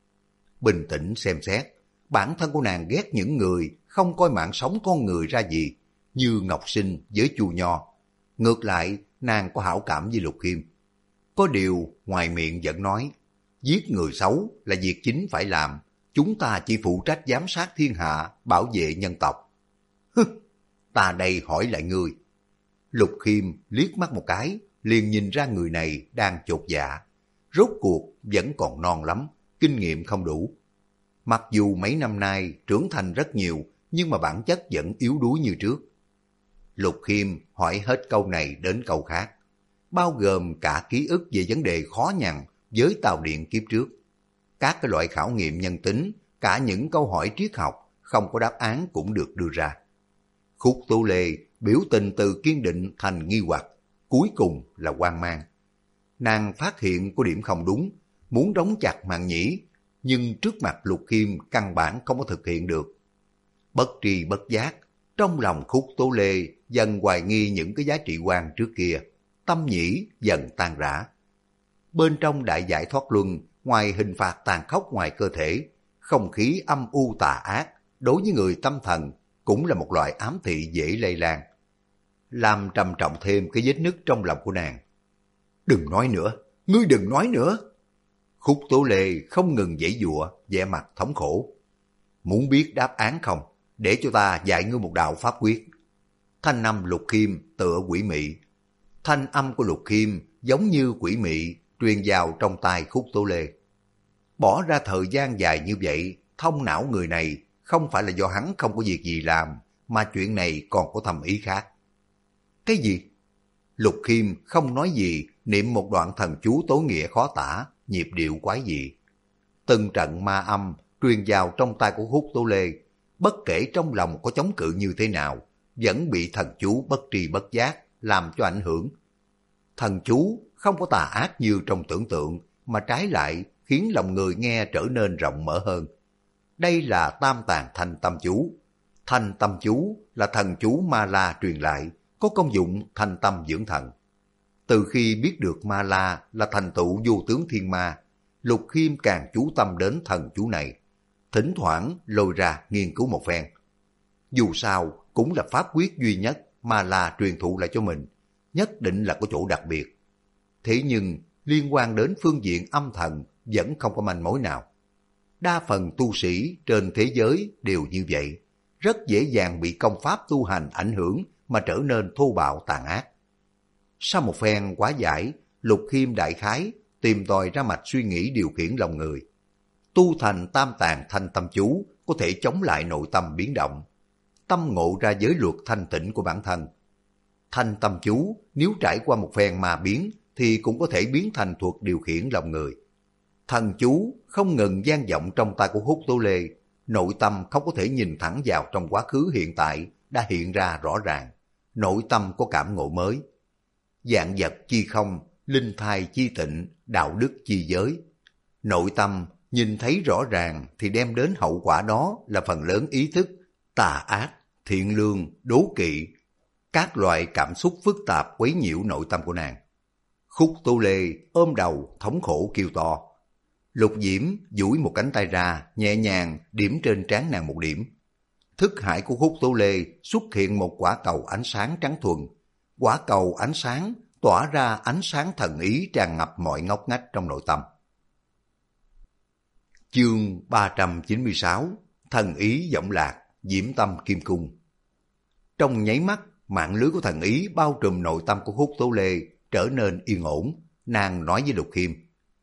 Bình tĩnh xem xét, bản thân của nàng ghét những người không coi mạng sống con người ra gì, như Ngọc Sinh với Chu Nho. Ngược lại, nàng có hảo cảm với Lục Khiêm. Có điều, ngoài miệng vẫn nói, giết người xấu là việc chính phải làm, chúng ta chỉ phụ trách giám sát thiên hạ, bảo vệ nhân tộc. Hứ, ta đây hỏi lại ngươi. Lục Khiêm liếc mắt một cái, liền nhìn ra người này đang chột dạ. Rốt cuộc vẫn còn non lắm, kinh nghiệm không đủ. Mặc dù mấy năm nay trưởng thành rất nhiều, nhưng mà bản chất vẫn yếu đuối như trước. Lục Khiêm hỏi hết câu này đến câu khác, bao gồm cả ký ức về vấn đề khó nhằn với tàu điện kiếp trước. Các cái loại khảo nghiệm nhân tính, cả những câu hỏi triết học, không có đáp án cũng được đưa ra. Khúc Tố Lê biểu tình từ kiên định thành nghi hoặc, cuối cùng là hoang mang. Nàng phát hiện có điểm không đúng, muốn đóng chặt màn nhĩ, nhưng trước mặt Lục Khiêm căn bản không có thực hiện được. Bất tri bất giác, trong lòng Khúc Tố Lê dần hoài nghi những cái giá trị quan trước kia, tâm nhĩ dần tan rã. Bên trong đại giải thoát luân, ngoài hình phạt tàn khốc ngoài cơ thể, không khí âm u tà ác, đối với người tâm thần cũng là một loại ám thị dễ lây lan, làm trầm trọng thêm cái vết nứt trong lòng của nàng. Đừng nói nữa, ngươi đừng nói nữa. Khúc Tố Lê không ngừng giãy giụa, vẻ mặt thống khổ. Muốn biết đáp án không? Để cho ta dạy ngươi một đạo pháp quyết. Thanh âm Lục Khiêm tựa quỷ mị. Thanh âm của Lục Khiêm giống như quỷ mị truyền vào trong tai Khúc Tố Lê. Bỏ ra thời gian dài như vậy, thông não người này không phải là do hắn không có việc gì làm, mà chuyện này còn có thầm ý khác. Cái gì? Lục Khiêm không nói gì, niệm một đoạn thần chú tối nghĩa khó tả, nhịp điệu quái dị. Từng trận ma âm truyền vào trong tai của Khúc Tố Lê, bất kể trong lòng có chống cự như thế nào, vẫn bị thần chú bất tri bất giác làm cho ảnh hưởng. Thần chú không có tà ác như trong tưởng tượng, mà trái lại khiến lòng người nghe trở nên rộng mở hơn. Đây là Tam Tạng Thanh Tâm Chú. Thanh Tâm Chú là thần chú Ma La truyền lại, có công dụng thanh tâm dưỡng thần. Từ khi biết được ma la là thành tựu vô tướng thiên ma, Lục Khiêm càng chú tâm đến thần chú này, thỉnh thoảng lôi ra nghiên cứu một phen. Dù sao cũng là pháp quyết duy nhất ma la truyền thụ lại cho mình, nhất định là có chỗ đặc biệt. Thế nhưng liên quan đến phương diện âm thần vẫn không có manh mối nào. Đa phần tu sĩ trên thế giới đều như vậy, rất dễ dàng bị công pháp tu hành ảnh hưởng mà trở nên thô bạo tàn ác. Sau một phen quá giải, Lục Khiêm đại khái tìm tòi ra mạch suy nghĩ điều khiển lòng người. Tu thành tam tạng thanh tâm chú có thể chống lại nội tâm biến động, tâm ngộ ra giới luật thanh tịnh của bản thân. Thanh tâm chú nếu trải qua một phen mà biến thì cũng có thể biến thành thuật điều khiển lòng người. Thần chú không ngừng vang vọng trong tay của Hút Tố Lê, nội tâm không có thể nhìn thẳng vào trong quá khứ hiện tại đã hiện ra rõ ràng, nội tâm có cảm ngộ mới. Vạn vật chi không, linh thai chi tịnh, đạo đức chi giới. Nội tâm nhìn thấy rõ ràng thì đem đến hậu quả đó là phần lớn ý thức, tà ác, thiện lương, đố kỵ. Các loại cảm xúc phức tạp quấy nhiễu nội tâm của nàng. Khúc Tố Lê ôm đầu thống khổ kêu to. Lục Diễm duỗi một cánh tay ra, nhẹ nhàng điểm trên trán nàng một điểm. Thức hải của Khúc Tố Lê xuất hiện một quả cầu ánh sáng trắng thuần. Quả cầu ánh sáng tỏa ra ánh sáng thần ý tràn ngập mọi ngóc ngách trong nội tâm. Chương 396 Thần ý vọng lạc, diễm tâm kim cung. Trong nháy mắt, mạng lưới của thần ý bao trùm nội tâm của Khúc Tố Lê trở nên yên ổn. Nàng nói với Lục Khiêm: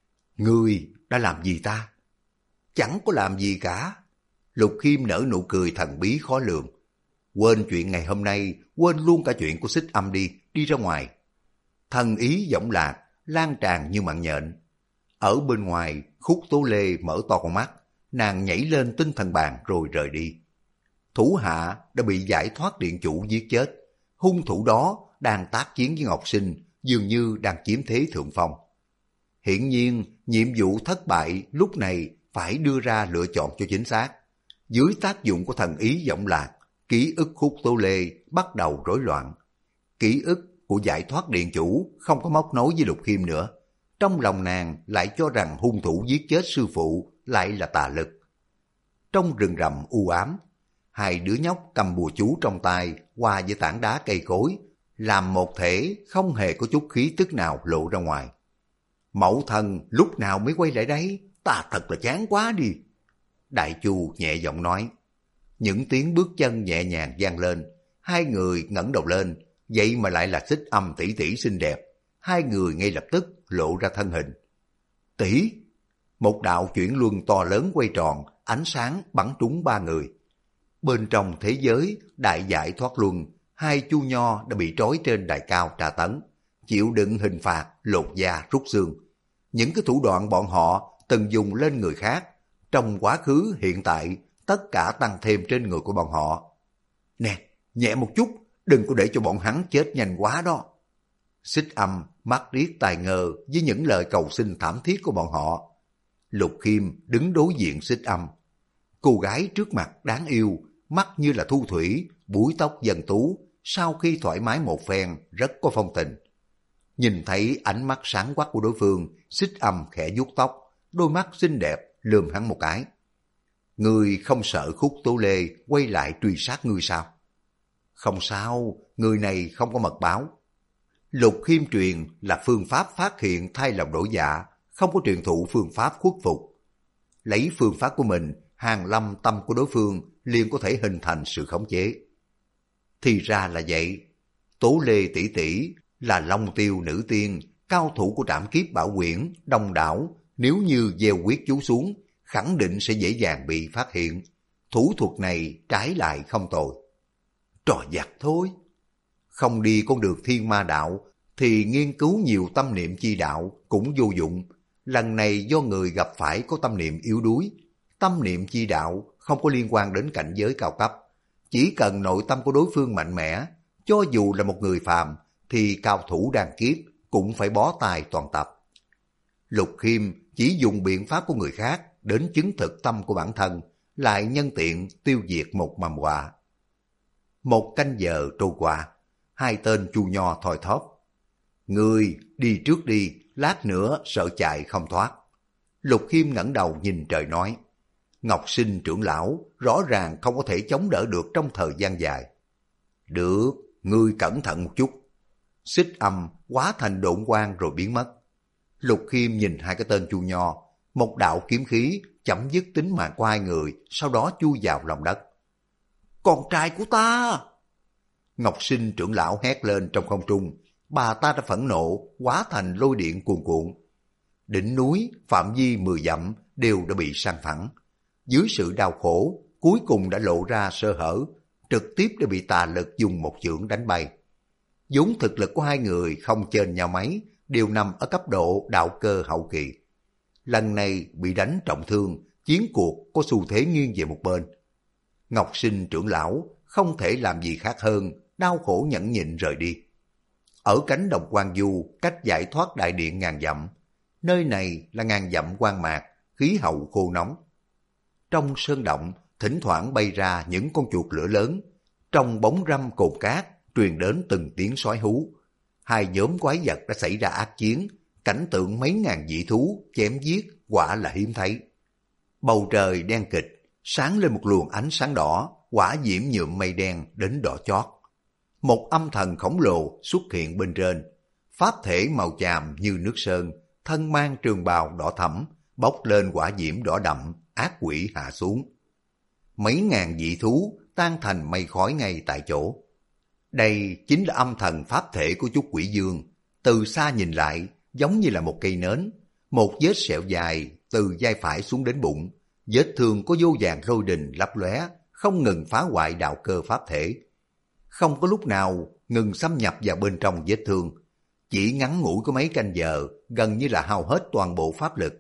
"Ngươi đã làm gì ta?" "Chẳng có làm gì cả." Lục Khiêm nở nụ cười thần bí khó lường. "Quên chuyện ngày hôm nay, quên luôn cả chuyện của Xích Âm đi, đi ra ngoài." Thần ý vọng lạc, lan tràn như mạng nhện. Ở bên ngoài, Khúc Tố Lê mở to con mắt, nàng nhảy lên tinh thần bàn rồi rời đi. Thủ hạ đã bị giải thoát điện chủ giết chết. Hung thủ đó đang tác chiến với Ngọc Sinh, dường như đang chiếm thế thượng phong. Hiển nhiên, nhiệm vụ thất bại lúc này phải đưa ra lựa chọn cho chính xác. Dưới tác dụng của thần ý vọng lạc, ký ức Khúc Tố Lê bắt đầu rối loạn. Ký ức của giải thoát điện chủ không có móc nối với Lục Khiêm nữa. Trong lòng nàng lại cho rằng hung thủ giết chết sư phụ lại là tà lực. Trong rừng rậm u ám, hai đứa nhóc cầm bùa chú trong tay hòa với tảng đá cây cối, làm một thể không hề có chút khí tức nào lộ ra ngoài. Mẫu thân lúc nào mới quay lại đấy? Ta thật là chán quá đi. Đại Chu nhẹ giọng nói. Những tiếng bước chân nhẹ nhàng vang lên, hai người ngẩng đầu lên, vậy mà lại là Xích Âm tỷ tỷ xinh đẹp. Hai người ngay lập tức lộ ra thân hình. Tỷ! Một đạo chuyển luân to lớn quay tròn, ánh sáng bắn trúng ba người. Bên trong thế giới đại giải thoát luân, hai chu nho đã bị trói trên đài cao tra tấn, chịu đựng hình phạt, lột da rút xương. Những cái thủ đoạn bọn họ từng dùng lên người khác, trong quá khứ hiện tại tất cả tăng thêm trên người của bọn họ. Nè, nhẹ một chút, đừng có để cho bọn hắn chết nhanh quá đó. Xích Âm mắt điếc tai ngơ với những lời cầu xin thảm thiết của bọn họ. Lục Khiêm đứng đối diện Xích Âm. Cô gái trước mặt đáng yêu, mắt như là thu thủy, búi tóc dần tú, sau khi thoải mái một phen rất có phong tình. Nhìn thấy ánh mắt sáng quắc của đối phương, Xích Âm khẽ vuốt tóc, đôi mắt xinh đẹp lườm hắn một cái. Ngươi không sợ Khúc Tố Lê quay lại truy sát ngươi sao? Không sao, người này không có mật báo. Lục Khiêm truyền là phương pháp phát hiện thay lòng đổi dạ, không có truyền thụ phương pháp khuất phục. Lấy phương pháp của mình, hàng lâm tâm của đối phương liền có thể hình thành sự khống chế. Thì ra là vậy. Tố Lê tỷ tỷ là Long Tiêu nữ tiên, cao thủ của trảm kiếp Bảo Quyển, đông đảo. Nếu như gieo quyết chú xuống, khẳng định sẽ dễ dàng bị phát hiện. Thủ thuật này trái lại không tồi. Trò vặt thôi. Không đi con đường thiên ma đạo, thì nghiên cứu nhiều tâm niệm chi đạo cũng vô dụng. Lần này do người gặp phải có tâm niệm yếu đuối. Tâm niệm chi đạo không có liên quan đến cảnh giới cao cấp. Chỉ cần nội tâm của đối phương mạnh mẽ, cho dù là một người phàm, thì cao thủ đan kiếp cũng phải bó tay toàn tập. Lục Khiêm chỉ dùng biện pháp của người khác đến chứng thực tâm của bản thân, lại nhân tiện tiêu diệt một mầm họa. Một canh giờ trôi qua, hai tên chu nho thoi thóp. Ngươi đi trước đi, lát nữa sợ chạy không thoát. Lục Khiêm ngẩng đầu nhìn trời nói, Ngọc Sinh trưởng lão rõ ràng không có thể chống đỡ được trong thời gian dài. Được, ngươi cẩn thận một chút. Xích âm hóa thành độn quang rồi biến mất. Lục Khiêm nhìn hai cái tên chu nho, một đạo kiếm khí chấm dứt tính mạng của hai người, sau đó chui vào lòng đất. Con trai của ta! Ngọc Sinh trưởng lão hét lên trong không trung, bà ta đã phẫn nộ, hóa thành lôi điện cuồn cuộn. Đỉnh núi, phạm vi 10 dặm đều đã bị san phẳng. Dưới sự đau khổ, cuối cùng đã lộ ra sơ hở, trực tiếp đã bị tà lực dùng một chưởng đánh bay. Vốn thực lực của hai người không chênh nhau mấy, đều nằm ở cấp độ đạo cơ hậu kỳ. Lần này bị đánh trọng thương, chiến cuộc có xu thế nghiêng về một bên. Ngọc Sinh trưởng lão không thể làm gì khác hơn, đau khổ nhẫn nhịn rời đi. Ở cánh đồng Quan Du, cách giải thoát đại điện ngàn dặm, nơi này là ngàn dặm hoang mạc, khí hậu khô nóng. Trong sơn động, thỉnh thoảng bay ra những con chuột lửa lớn, trong bóng râm cồn cát truyền đến từng tiếng sói hú. Hai nhóm quái vật đã xảy ra ác chiến, cảnh tượng mấy ngàn dị thú chém giết quả là hiếm thấy. Bầu trời đen kịch, sáng lên một luồng ánh sáng đỏ, hỏa diễm nhuộm mây đen đến đỏ chót. Một âm thần khổng lồ xuất hiện bên trên, pháp thể màu chàm như nước sơn, thân mang trường bào đỏ thẫm, bốc lên hỏa diễm đỏ đậm, ác quỷ hạ xuống. Mấy ngàn dị thú tan thành mây khói ngay tại chỗ. Đây chính là âm thần pháp thể của Chúc Quỷ Dương. Từ xa nhìn lại, giống như là một cây nến, một vết sẹo dài từ vai phải xuống đến bụng, vết thương có vô vàng lôi đình lấp lóe, không ngừng phá hoại đạo cơ pháp thể. Không có lúc nào ngừng xâm nhập vào bên trong vết thương, chỉ ngắn ngủi có mấy canh giờ, gần như là hao hết toàn bộ pháp lực.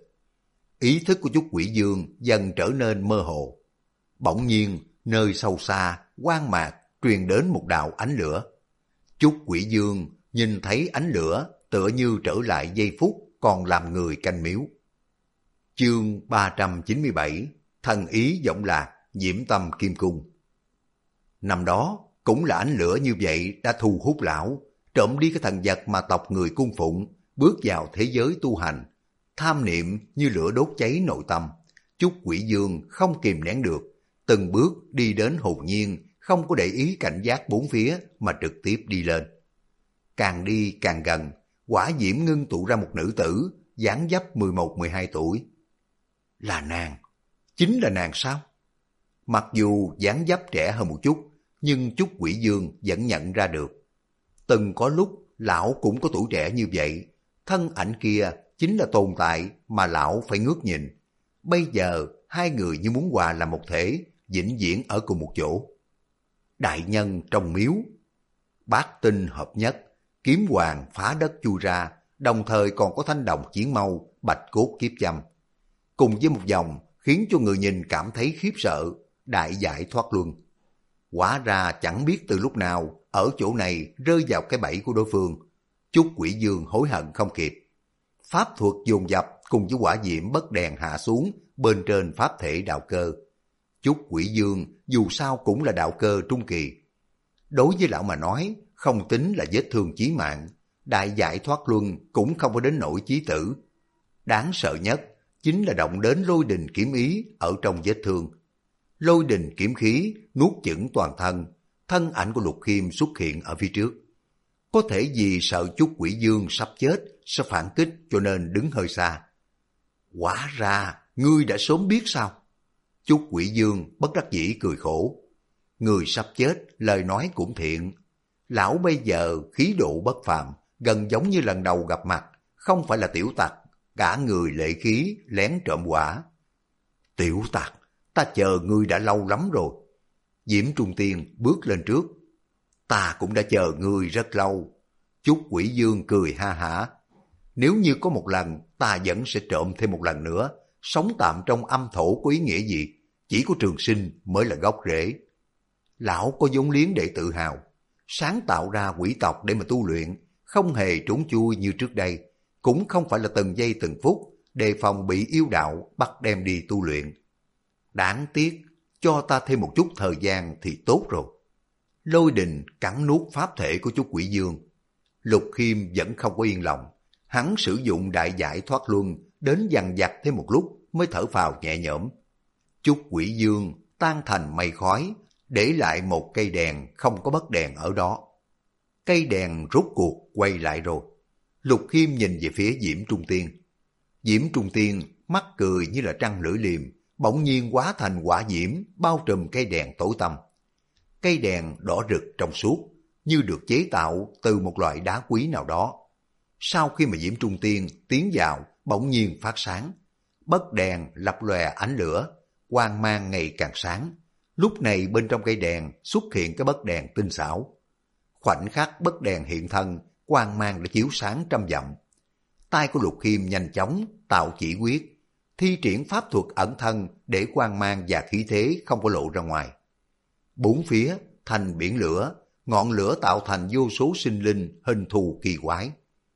Ý thức của Chúc Quỷ Dương dần trở nên mơ hồ. Bỗng nhiên, nơi sâu xa, hoang mạc truyền đến một đạo ánh lửa. Chúc Quỷ Dương nhìn thấy ánh lửa tựa như trở lại giây phút còn làm người canh miếu. Chương 397, Thần ý vọng lạc, diễm tâm kim cung. Năm đó, cũng là ánh lửa như vậy đã thu hút lão, trộm đi cái thần vật mà tộc người cung phụng, bước vào thế giới tu hành. Tham niệm như lửa đốt cháy nội tâm, Chúc Quỷ Dương không kìm nén được, từng bước đi đến hồn nhiên, không có để ý cảnh giác bốn phía mà trực tiếp đi lên. Càng đi càng gần, hỏa diễm ngưng tụ ra một nữ tử, dáng dấp 11-12 tuổi. Là nàng, chính là nàng sao? Mặc dù dáng dấp trẻ hơn một chút, nhưng Chúc Quỷ Dương vẫn nhận ra được. Từng có lúc lão cũng có tuổi trẻ như vậy, thân ảnh kia chính là tồn tại mà lão phải ngước nhìn. Bây giờ hai người như muốn hòa làm một thể, vĩnh viễn ở cùng một chỗ. Đại nhân trong miếu, bát tinh hợp nhất, kiếm hoàng phá đất chui ra, đồng thời còn có thanh đồng chiến mâu, bạch cốt kiếp châm. Cùng với một dòng khiến cho người nhìn cảm thấy khiếp sợ, đại giải thoát luân. Quả ra chẳng biết từ lúc nào ở chỗ này rơi vào cái bẫy của đối phương. Chúc Quỷ Dương hối hận không kịp. Pháp thuật dồn dập cùng với hỏa diễm bất đèn hạ xuống bên trên pháp thể đạo cơ. Chúc Quỷ Dương dù sao cũng là đạo cơ trung kỳ. Đối với lão mà nói, không tính là vết thương chí mạng, đại giải thoát luân cũng không có đến nỗi chí tử. Đáng sợ nhất chính là động đến lôi đình kiếm ý ở trong vết thương. Lôi đình kiếm khí nuốt chửng toàn thân, thân ảnh của Lục Khiêm xuất hiện ở phía trước. Có thể vì sợ Chúc Quỷ Dương sắp chết sẽ phản kích cho nên đứng hơi xa. Quả ra ngươi đã sớm biết sao? Chúc Quỷ Dương bất đắc dĩ cười khổ. Người sắp chết lời nói cũng thiện. Lão bây giờ khí độ bất phàm, gần giống như lần đầu gặp mặt, không phải là tiểu tặc, cả người lệ khí lén trộm quả. Tiểu tặc, ta chờ ngươi đã lâu lắm rồi. Diễm Trung Tiên bước lên trước. Ta cũng đã chờ ngươi rất lâu. Chúc Quỷ Dương cười ha hả. Nếu như có một lần, ta vẫn sẽ trộm thêm một lần nữa. Sống tạm trong âm thổ có ý nghĩa gì? Chỉ có trường sinh mới là gốc rễ. Lão có vốn liếng để tự hào. Sáng tạo ra quỷ tộc để mà tu luyện, không hề trốn chui như trước đây. Cũng không phải là từng giây từng phút, đề phòng bị yêu đạo bắt đem đi tu luyện. Đáng tiếc, cho ta thêm một chút thời gian thì tốt rồi. Lôi đình cắn nuốt pháp thể của Trúc Quỷ Dương. Lục Khiêm vẫn không có yên lòng. Hắn sử dụng đại giải thoát luân đến dằn vặt thêm một lúc mới thở phào nhẹ nhõm. Trúc Quỷ Dương tan thành mây khói, để lại một cây đèn không có bất đèn ở đó. Cây đèn rốt cuộc quay lại rồi. Lục Khiêm nhìn về phía Diễm Trung Tiên. Diễm Trung Tiên mắt cười như là trăng lưỡi liềm, bỗng nhiên hóa thành quả diễm bao trùm cây đèn tối tăm. Cây đèn đỏ rực trong suốt, như được chế tạo từ một loại đá quý nào đó. Sau khi mà Diễm Trung Tiên tiến vào, bỗng nhiên phát sáng. Bất đèn lập lòe ánh lửa, quang mang ngày càng sáng. Lúc này bên trong cây đèn xuất hiện cái bất đèn tinh xảo. Khoảnh khắc bất đèn hiện thân, quang mang đã chiếu sáng trăm dặm. Tay của Lục Khiêm nhanh chóng tạo chỉ quyết, thi triển pháp thuật ẩn thân để quang mang và khí thế không có lộ ra ngoài. Bốn phía thành biển lửa, ngọn lửa tạo thành vô số sinh linh hình thù kỳ quái.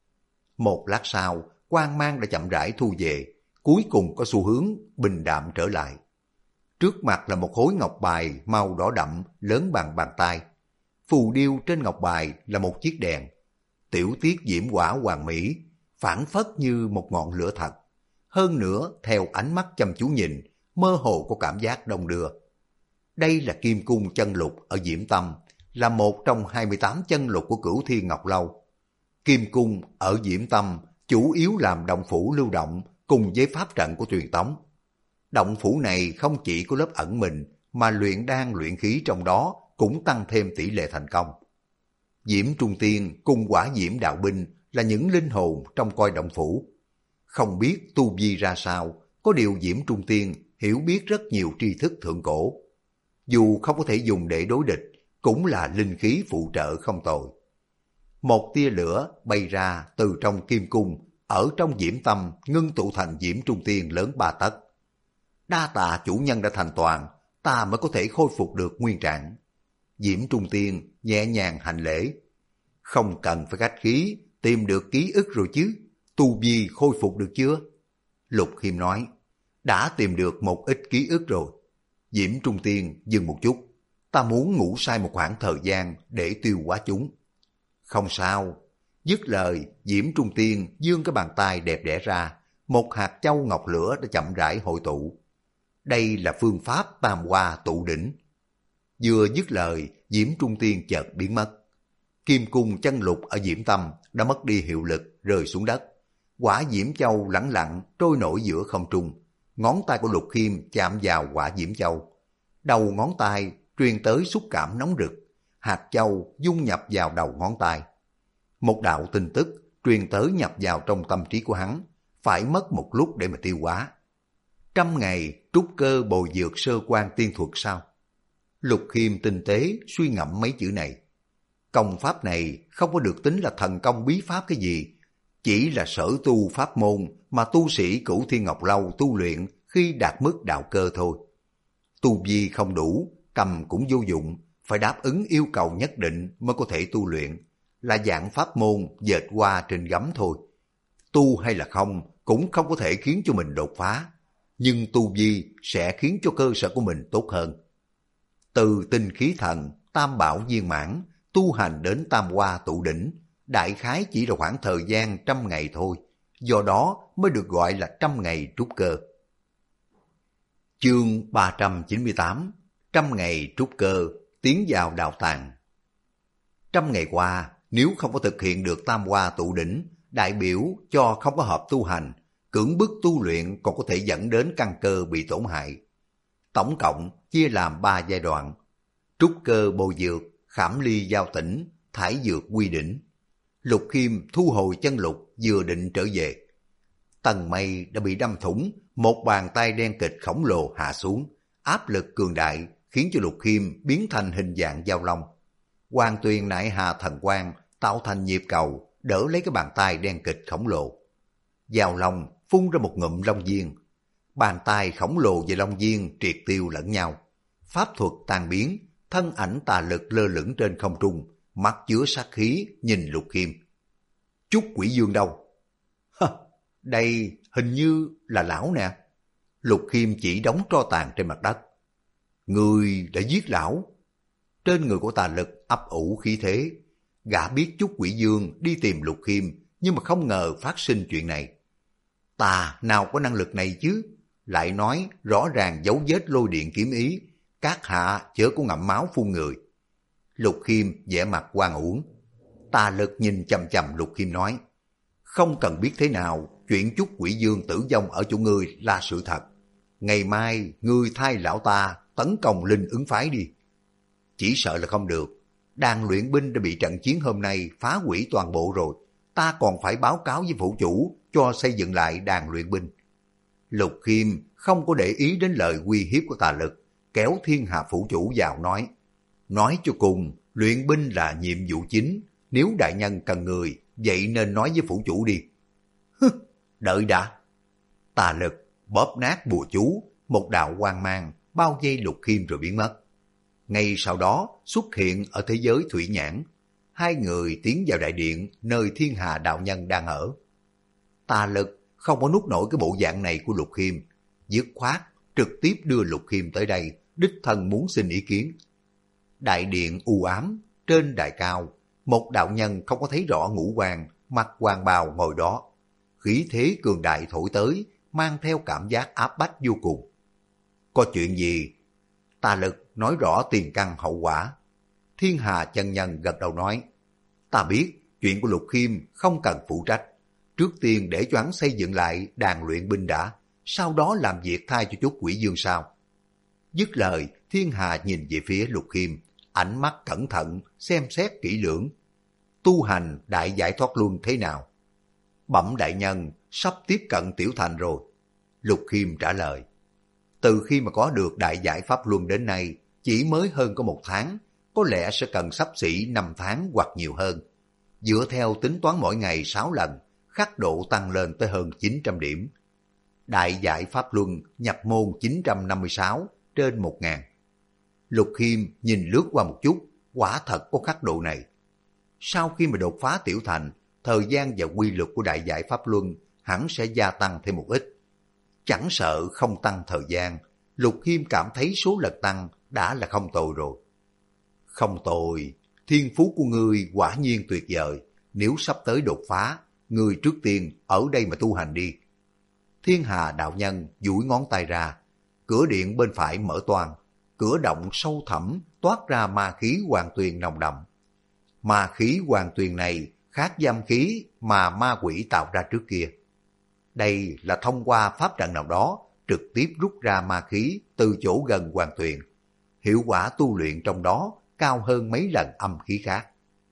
Một lát sau, quang mang đã chậm rãi thu về, cuối cùng có xu hướng bình đạm trở lại. Trước mặt là một khối ngọc bài màu đỏ đậm lớn bằng bàn tay. Phù điêu trên ngọc bài là một chiếc đèn. Tiểu tiết diễm quả hoàn mỹ, phảng phất như một ngọn lửa thật. Hơn nữa, theo ánh mắt chăm chú nhìn, mơ hồ có cảm giác đông đưa. Đây là kim cung chân lục ở Diễm Tâm, là một trong 28 chân lục của Cửu Thiên Ngọc Lâu. Kim cung ở Diễm Tâm chủ yếu làm động phủ lưu động cùng với pháp trận của truyền tống. Động phủ này không chỉ có lớp ẩn mình, mà luyện đan luyện khí trong đó cũng tăng thêm tỷ lệ thành công. Diễm Trung Tiên cùng Hỏa Diễm Đạo Binh là những linh hồn trong coi động phủ. Không biết tu vi ra sao, có điều Diễm Trung Tiên hiểu biết rất nhiều tri thức thượng cổ. Dù không có thể dùng để đối địch, cũng là linh khí phụ trợ không tồi. Một tia lửa bay ra từ trong kim cung, ở trong Diễm Tâm ngưng tụ thành Diễm Trung Tiên lớn 3 tấc. Đa tạ chủ nhân đã thành toàn, ta mới có thể khôi phục được nguyên trạng. Diễm Trung Tiên nhẹ nhàng hành lễ. Không cần phải khách khí, tìm được ký ức rồi chứ, tu vi khôi phục được chưa? Lục Khiêm nói, đã tìm được một ít ký ức rồi. Diễm Trung Tiên dừng một chút, ta muốn ngủ say một khoảng thời gian để tiêu hóa chúng. Không sao. Dứt lời, Diễm Trung Tiên giương cái bàn tay đẹp đẽ ra, một hạt châu ngọc lửa đã chậm rãi hội tụ. Đây là phương pháp tam hoa tụ đỉnh. Vừa dứt lời, Diễm Trung Tiên chợt biến mất. Kim cung chân lục ở Diễm Tâm đã mất đi hiệu lực, rơi xuống đất. Quả Diễm Châu lẳng lặng trôi nổi giữa không trung. Ngón tay của Lục Khiêm chạm vào quả Diễm Châu. Đầu ngón tay truyền tới xúc cảm nóng rực. Hạt châu dung nhập vào đầu ngón tay. Một đạo tin tức truyền tới nhập vào trong tâm trí của hắn, phải mất một lúc để mà tiêu hóa. 100 ngày trúc cơ bồi dược sơ quan tiên thuật sao? Lục Khiêm tinh tế suy ngẫm mấy chữ này. Công pháp này không có được tính là thần công bí pháp cái gì, chỉ là sở tu pháp môn mà tu sĩ Cửu Thiên Ngọc Lâu tu luyện khi đạt mức đạo cơ thôi. Tu vi không đủ, cầm cũng vô dụng, phải đáp ứng yêu cầu nhất định mới có thể tu luyện, là dạng pháp môn dệt hoa trên gấm thôi. Tu hay là không cũng không có thể khiến cho mình đột phá, nhưng tu vi sẽ khiến cho cơ sở của mình tốt hơn. Từ tinh khí thần, tam bảo viên mãn, tu hành đến tam hoa tụ đỉnh, đại khái chỉ là khoảng thời gian 100 ngày thôi, do đó mới được gọi là 100 ngày trúc cơ. Chương 398, 100 ngày trúc cơ, tiến vào đạo tàng. 100 ngày qua, nếu không có thực hiện được tam hoa tụ đỉnh, đại biểu cho không có hợp tu hành, cưỡng bức tu luyện còn có thể dẫn đến căn cơ bị tổn hại. Tổng cộng chia làm 3 giai đoạn: trúc cơ bồi dược, khảm ly giao tỉnh, thải dược quy đỉnh. Lục Khiêm thu hồi chân lục vừa định trở về. Tầng mây đã bị đâm thủng, một bàn tay đen kịch khổng lồ hạ xuống, áp lực cường đại khiến cho Lục Khiêm biến thành hình dạng dao long. Hoàng Tuyền nại hà thần quang tạo thành nhịp cầu đỡ lấy cái bàn tay đen kịch khổng lồ. Dao long phun ra một ngụm long viên. Bàn tay khổng lồ và long viên triệt tiêu lẫn nhau. Pháp thuật tan biến, thân ảnh tà lực lơ lửng trên không trung, mắt chứa sát khí nhìn Lục Khiêm. Trúc Quỷ Dương đâu? Đây hình như là lão nè. Lục Khiêm chỉ đóng tro tàn trên mặt đất. Người đã giết lão. Trên người của Tà Lực ấp ủ khí thế. Gã biết Chúc Quỷ Dương đi tìm Lục Khiêm, nhưng mà không ngờ phát sinh chuyện này. Ta nào có năng lực này chứ? Lại nói rõ ràng dấu vết lôi điện kiếm ý, các hạ chớ có ngậm máu phun người. Lục Khiêm vẻ mặt oan uổng. Tà Lực nhìn chằm chằm Lục Khiêm nói, không cần biết thế nào, chuyện Chúc Quỷ Dương tử vong ở chỗ ngươi là sự thật. Ngày mai ngươi thay lão ta tấn công Linh Ứng phái đi. Chỉ sợ là không được. Đàn luyện binh đã bị trận chiến hôm nay phá hủy toàn bộ rồi. Ta còn phải báo cáo với phủ chủ cho xây dựng lại đàn luyện binh. Lục Khiêm không có để ý đến lời uy hiếp của Tà Lực, kéo Thiên Hà phủ chủ vào nói. Nói cho cùng, luyện binh là nhiệm vụ chính. Nếu đại nhân cần người, vậy nên nói với phủ chủ đi. Đợi đã. Tà Lực bóp nát bùa chú, một đạo quang mang bao vây Lục Khiêm rồi biến mất. Ngay sau đó xuất hiện ở thế giới thủy nhãn. Hai người tiến vào đại điện nơi Thiên Hà đạo nhân đang ở. Tà Lực không có nuốt nổi cái bộ dạng này của Lục Khiêm, dứt khoát trực tiếp đưa Lục Khiêm tới đây, đích thân muốn xin ý kiến. Đại điện u ám, trên đài cao, một đạo nhân không có thấy rõ ngũ quan, mặc hoàng bào ngồi đó. Khí thế cường đại thổi tới, mang theo cảm giác áp bách vô cùng. Có chuyện gì? Tà Lực nói rõ tiền căn hậu quả. Thiên Hà chân nhân gật đầu nói, ta biết chuyện của Lục Khiêm không cần phụ trách. Trước tiên để cho hắn xây dựng lại đàn luyện binh đã, sau đó làm việc thay cho Chúc Quỷ Dương sau. Dứt lời, Thiên Hà nhìn về phía Lục Khiêm, ánh mắt cẩn thận, xem xét kỹ lưỡng. Tu hành đại giải thoát luân thế nào? Bẩm đại nhân, sắp tiếp cận tiểu thành rồi. Lục Khiêm trả lời. Từ khi mà có được đại giải pháp luân đến nay, chỉ mới hơn có 1 tháng, có lẽ sẽ cần xấp xỉ 5 tháng hoặc nhiều hơn. Dựa theo tính toán mỗi ngày 6 lần, khắc độ tăng lên tới hơn 900 điểm. Đại giải pháp luân nhập môn 956 trên 1000. Lục Khiêm nhìn lướt qua một chút, quả thật có khắc độ này. Sau khi mà đột phá tiểu thành, thời gian và quy luật của đại giải pháp luân hẳn sẽ gia tăng thêm một ít. Chẳng sợ không tăng thời gian, Lục Khiêm cảm thấy số lần tăng đã là không tồi rồi. Không tồi, thiên phú của ngươi quả nhiên tuyệt vời. Nếu sắp tới đột phá, ngươi trước tiên ở đây mà tu hành đi. Thiên Hà đạo nhân duỗi ngón tay ra, cửa điện bên phải mở toang, cửa động sâu thẳm toát ra ma khí hoàng tuyền nồng đậm. Ma khí hoàng tuyền này khác giam khí mà ma quỷ tạo ra trước kia. Đây là thông qua pháp trận nào đó trực tiếp rút ra ma khí từ chỗ gần hoàng tuyền. Hiệu quả tu luyện trong đó cao hơn mấy lần âm khí khác.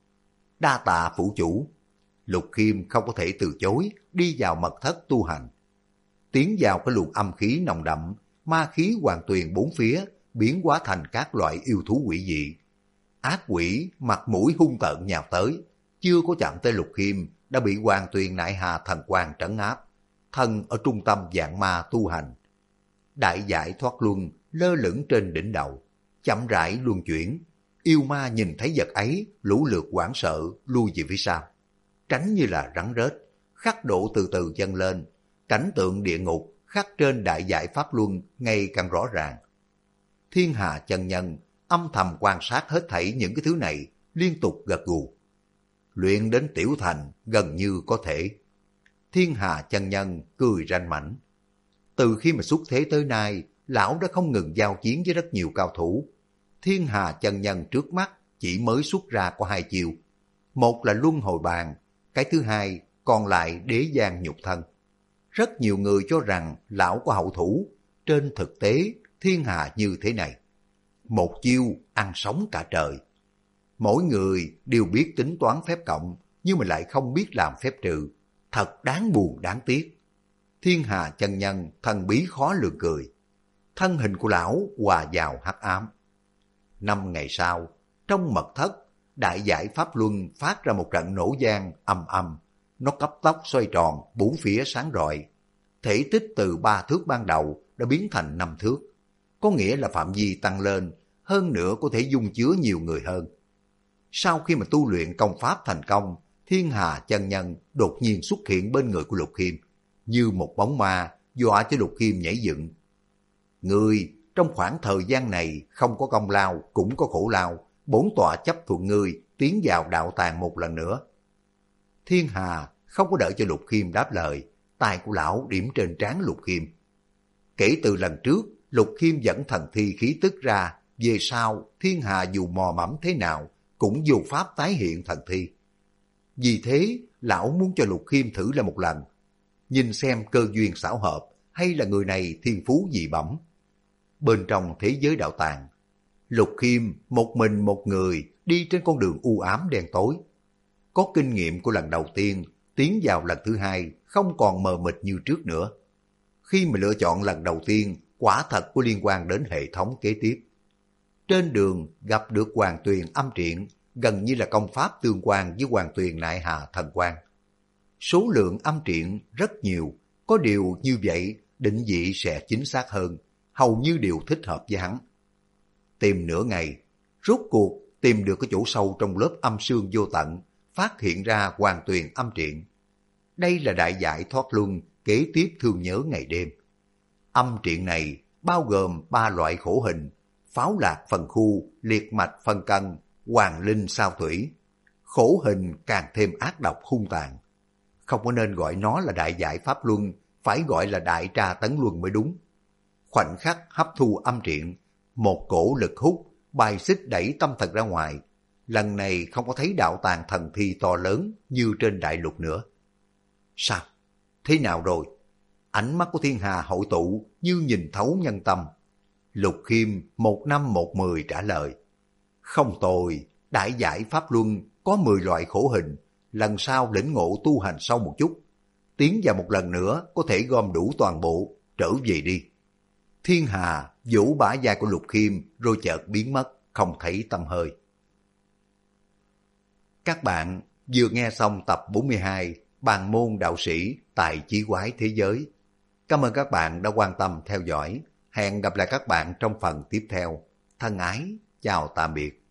Đa tạ phủ chủ. Lục Khiêm không có thể từ chối, đi vào mật thất tu hành. Tiến vào cái luồng âm khí nồng đậm, ma khí hoàng tuyền bốn phía biến hóa thành các loại yêu thú quỷ dị. Ác quỷ mặt mũi hung tợn nhào tới, chưa có chạm tới Lục Khiêm đã bị hoàng tuyền nại hà thần quang trấn áp, thân ở trung tâm vạn ma tu hành. Đại giải thoát luân lơ lửng trên đỉnh đầu, chậm rãi luân chuyển. Yêu ma nhìn thấy vật ấy, lũ lượt hoảng sợ lui về phía sau, tránh như là rắn rết. Khắc độ từ từ dâng lên, cảnh tượng địa ngục khắc trên đại giải pháp luân ngày càng rõ ràng. Thiên Hà chân nhân âm thầm quan sát hết thảy những cái thứ này, liên tục gật gù. Luyện đến tiểu thành gần như có thể. Thiên Hà chân nhân cười ranh mãnh. Từ khi mà xuất thế tới nay, lão đã không ngừng giao chiến với rất nhiều cao thủ. Thiên Hà chân nhân trước mắt chỉ mới xuất ra có 2 chiêu. Một là luân hồi bàn, cái thứ hai còn lại đế giang nhục thân. Rất nhiều người cho rằng lão có hậu thủ, trên thực tế Thiên Hà như thế này. Một chiêu ăn sống cả trời. Mỗi người đều biết tính toán phép cộng, nhưng mà lại không biết làm phép trừ. Thật đáng buồn đáng tiếc. Thiên Hà chân nhân thần bí khó lường cười. Thân hình của lão hòa vào hắc ám. 5 ngày sau, trong mật thất, đại giải pháp luân phát ra một trận nổ vang ầm ầm. Nó cấp tốc xoay tròn, bốn phía sáng rọi. Thể tích từ 3 thước ban đầu đã biến thành 5 thước. Có nghĩa là phạm vi tăng lên, hơn nữa có thể dung chứa nhiều người hơn. Sau khi mà tu luyện công pháp thành công, Thiên Hà chân nhân đột nhiên xuất hiện bên người của Lục Khiêm, như một bóng ma dọa cho Lục Khiêm nhảy dựng. Ngươi trong khoảng thời gian này không có công lao cũng có khổ lao, bổn tọa chấp thuận ngươi tiến vào đạo tàng một lần nữa. Thiên Hà không có đợi cho Lục Khiêm đáp lời, tay của lão điểm trên trán Lục Khiêm. Kể từ lần trước, Lục Khiêm dẫn thần thi khí tức ra, về sau Thiên Hà dù mò mẫm thế nào cũng vô pháp tái hiện thần thi. Vì thế, lão muốn cho Lục Khiêm thử lại một lần, nhìn xem cơ duyên xảo hợp hay là người này thiên phú dị bẩm. Bên trong thế giới đạo tàng, Lục Khiêm một mình một người đi trên con đường u ám đen tối. Có kinh nghiệm của lần đầu tiên, tiến vào lần thứ hai không còn mờ mịt như trước nữa. Khi mà lựa chọn lần đầu tiên, quả thật có liên quan đến hệ thống kế tiếp. Trên đường gặp được Hoàng Tuyền âm triện, gần như là công pháp tương quan với Hoàng Tuyền Nại Hà thần quan. Số lượng âm triện rất nhiều, có điều như vậy định vị sẽ chính xác hơn, hầu như đều thích hợp với hắn. Tìm nửa ngày, rốt cuộc tìm được cái chỗ sâu trong lớp âm sương vô tận, phát hiện ra Hoàng Tuyền âm triện. Đây là đại giải thoát luân kế tiếp thương nhớ ngày đêm. Âm triện này bao gồm 3 loại khổ hình: pháo lạc phần khu, liệt mạch phần cân, hoàng linh sao thủy. Khổ hình càng thêm ác độc hung tàn. Không có nên gọi nó là đại giải pháp luân, phải gọi là đại tra tấn luân mới đúng. Khoảnh khắc hấp thu âm triện, một cổ lực hút, bài xích đẩy tâm thần ra ngoài. Lần này không có thấy đạo tàng thần thi to lớn như trên đại lục nữa. Sao? Thế nào rồi? Ánh mắt của Thiên Hà hội tụ như nhìn thấu nhân tâm. Lục Khiêm 1/110 trả lời. Không tồi, đại giải pháp luân có 10 loại khổ hình, lần sau lĩnh ngộ tu hành sâu một chút. Tiến vào một lần nữa có thể gom đủ toàn bộ, trở về đi. Thiên Hà vỗ bả vai của Lục Khiêm rồi chợt biến mất, không thấy tăm hơi. Các bạn vừa nghe xong tập 42 Bàn môn đạo sĩ tại Chí Quái Thế Giới. Cảm ơn các bạn đã quan tâm theo dõi. Hẹn gặp lại các bạn trong phần tiếp theo. Thân ái, chào tạm biệt.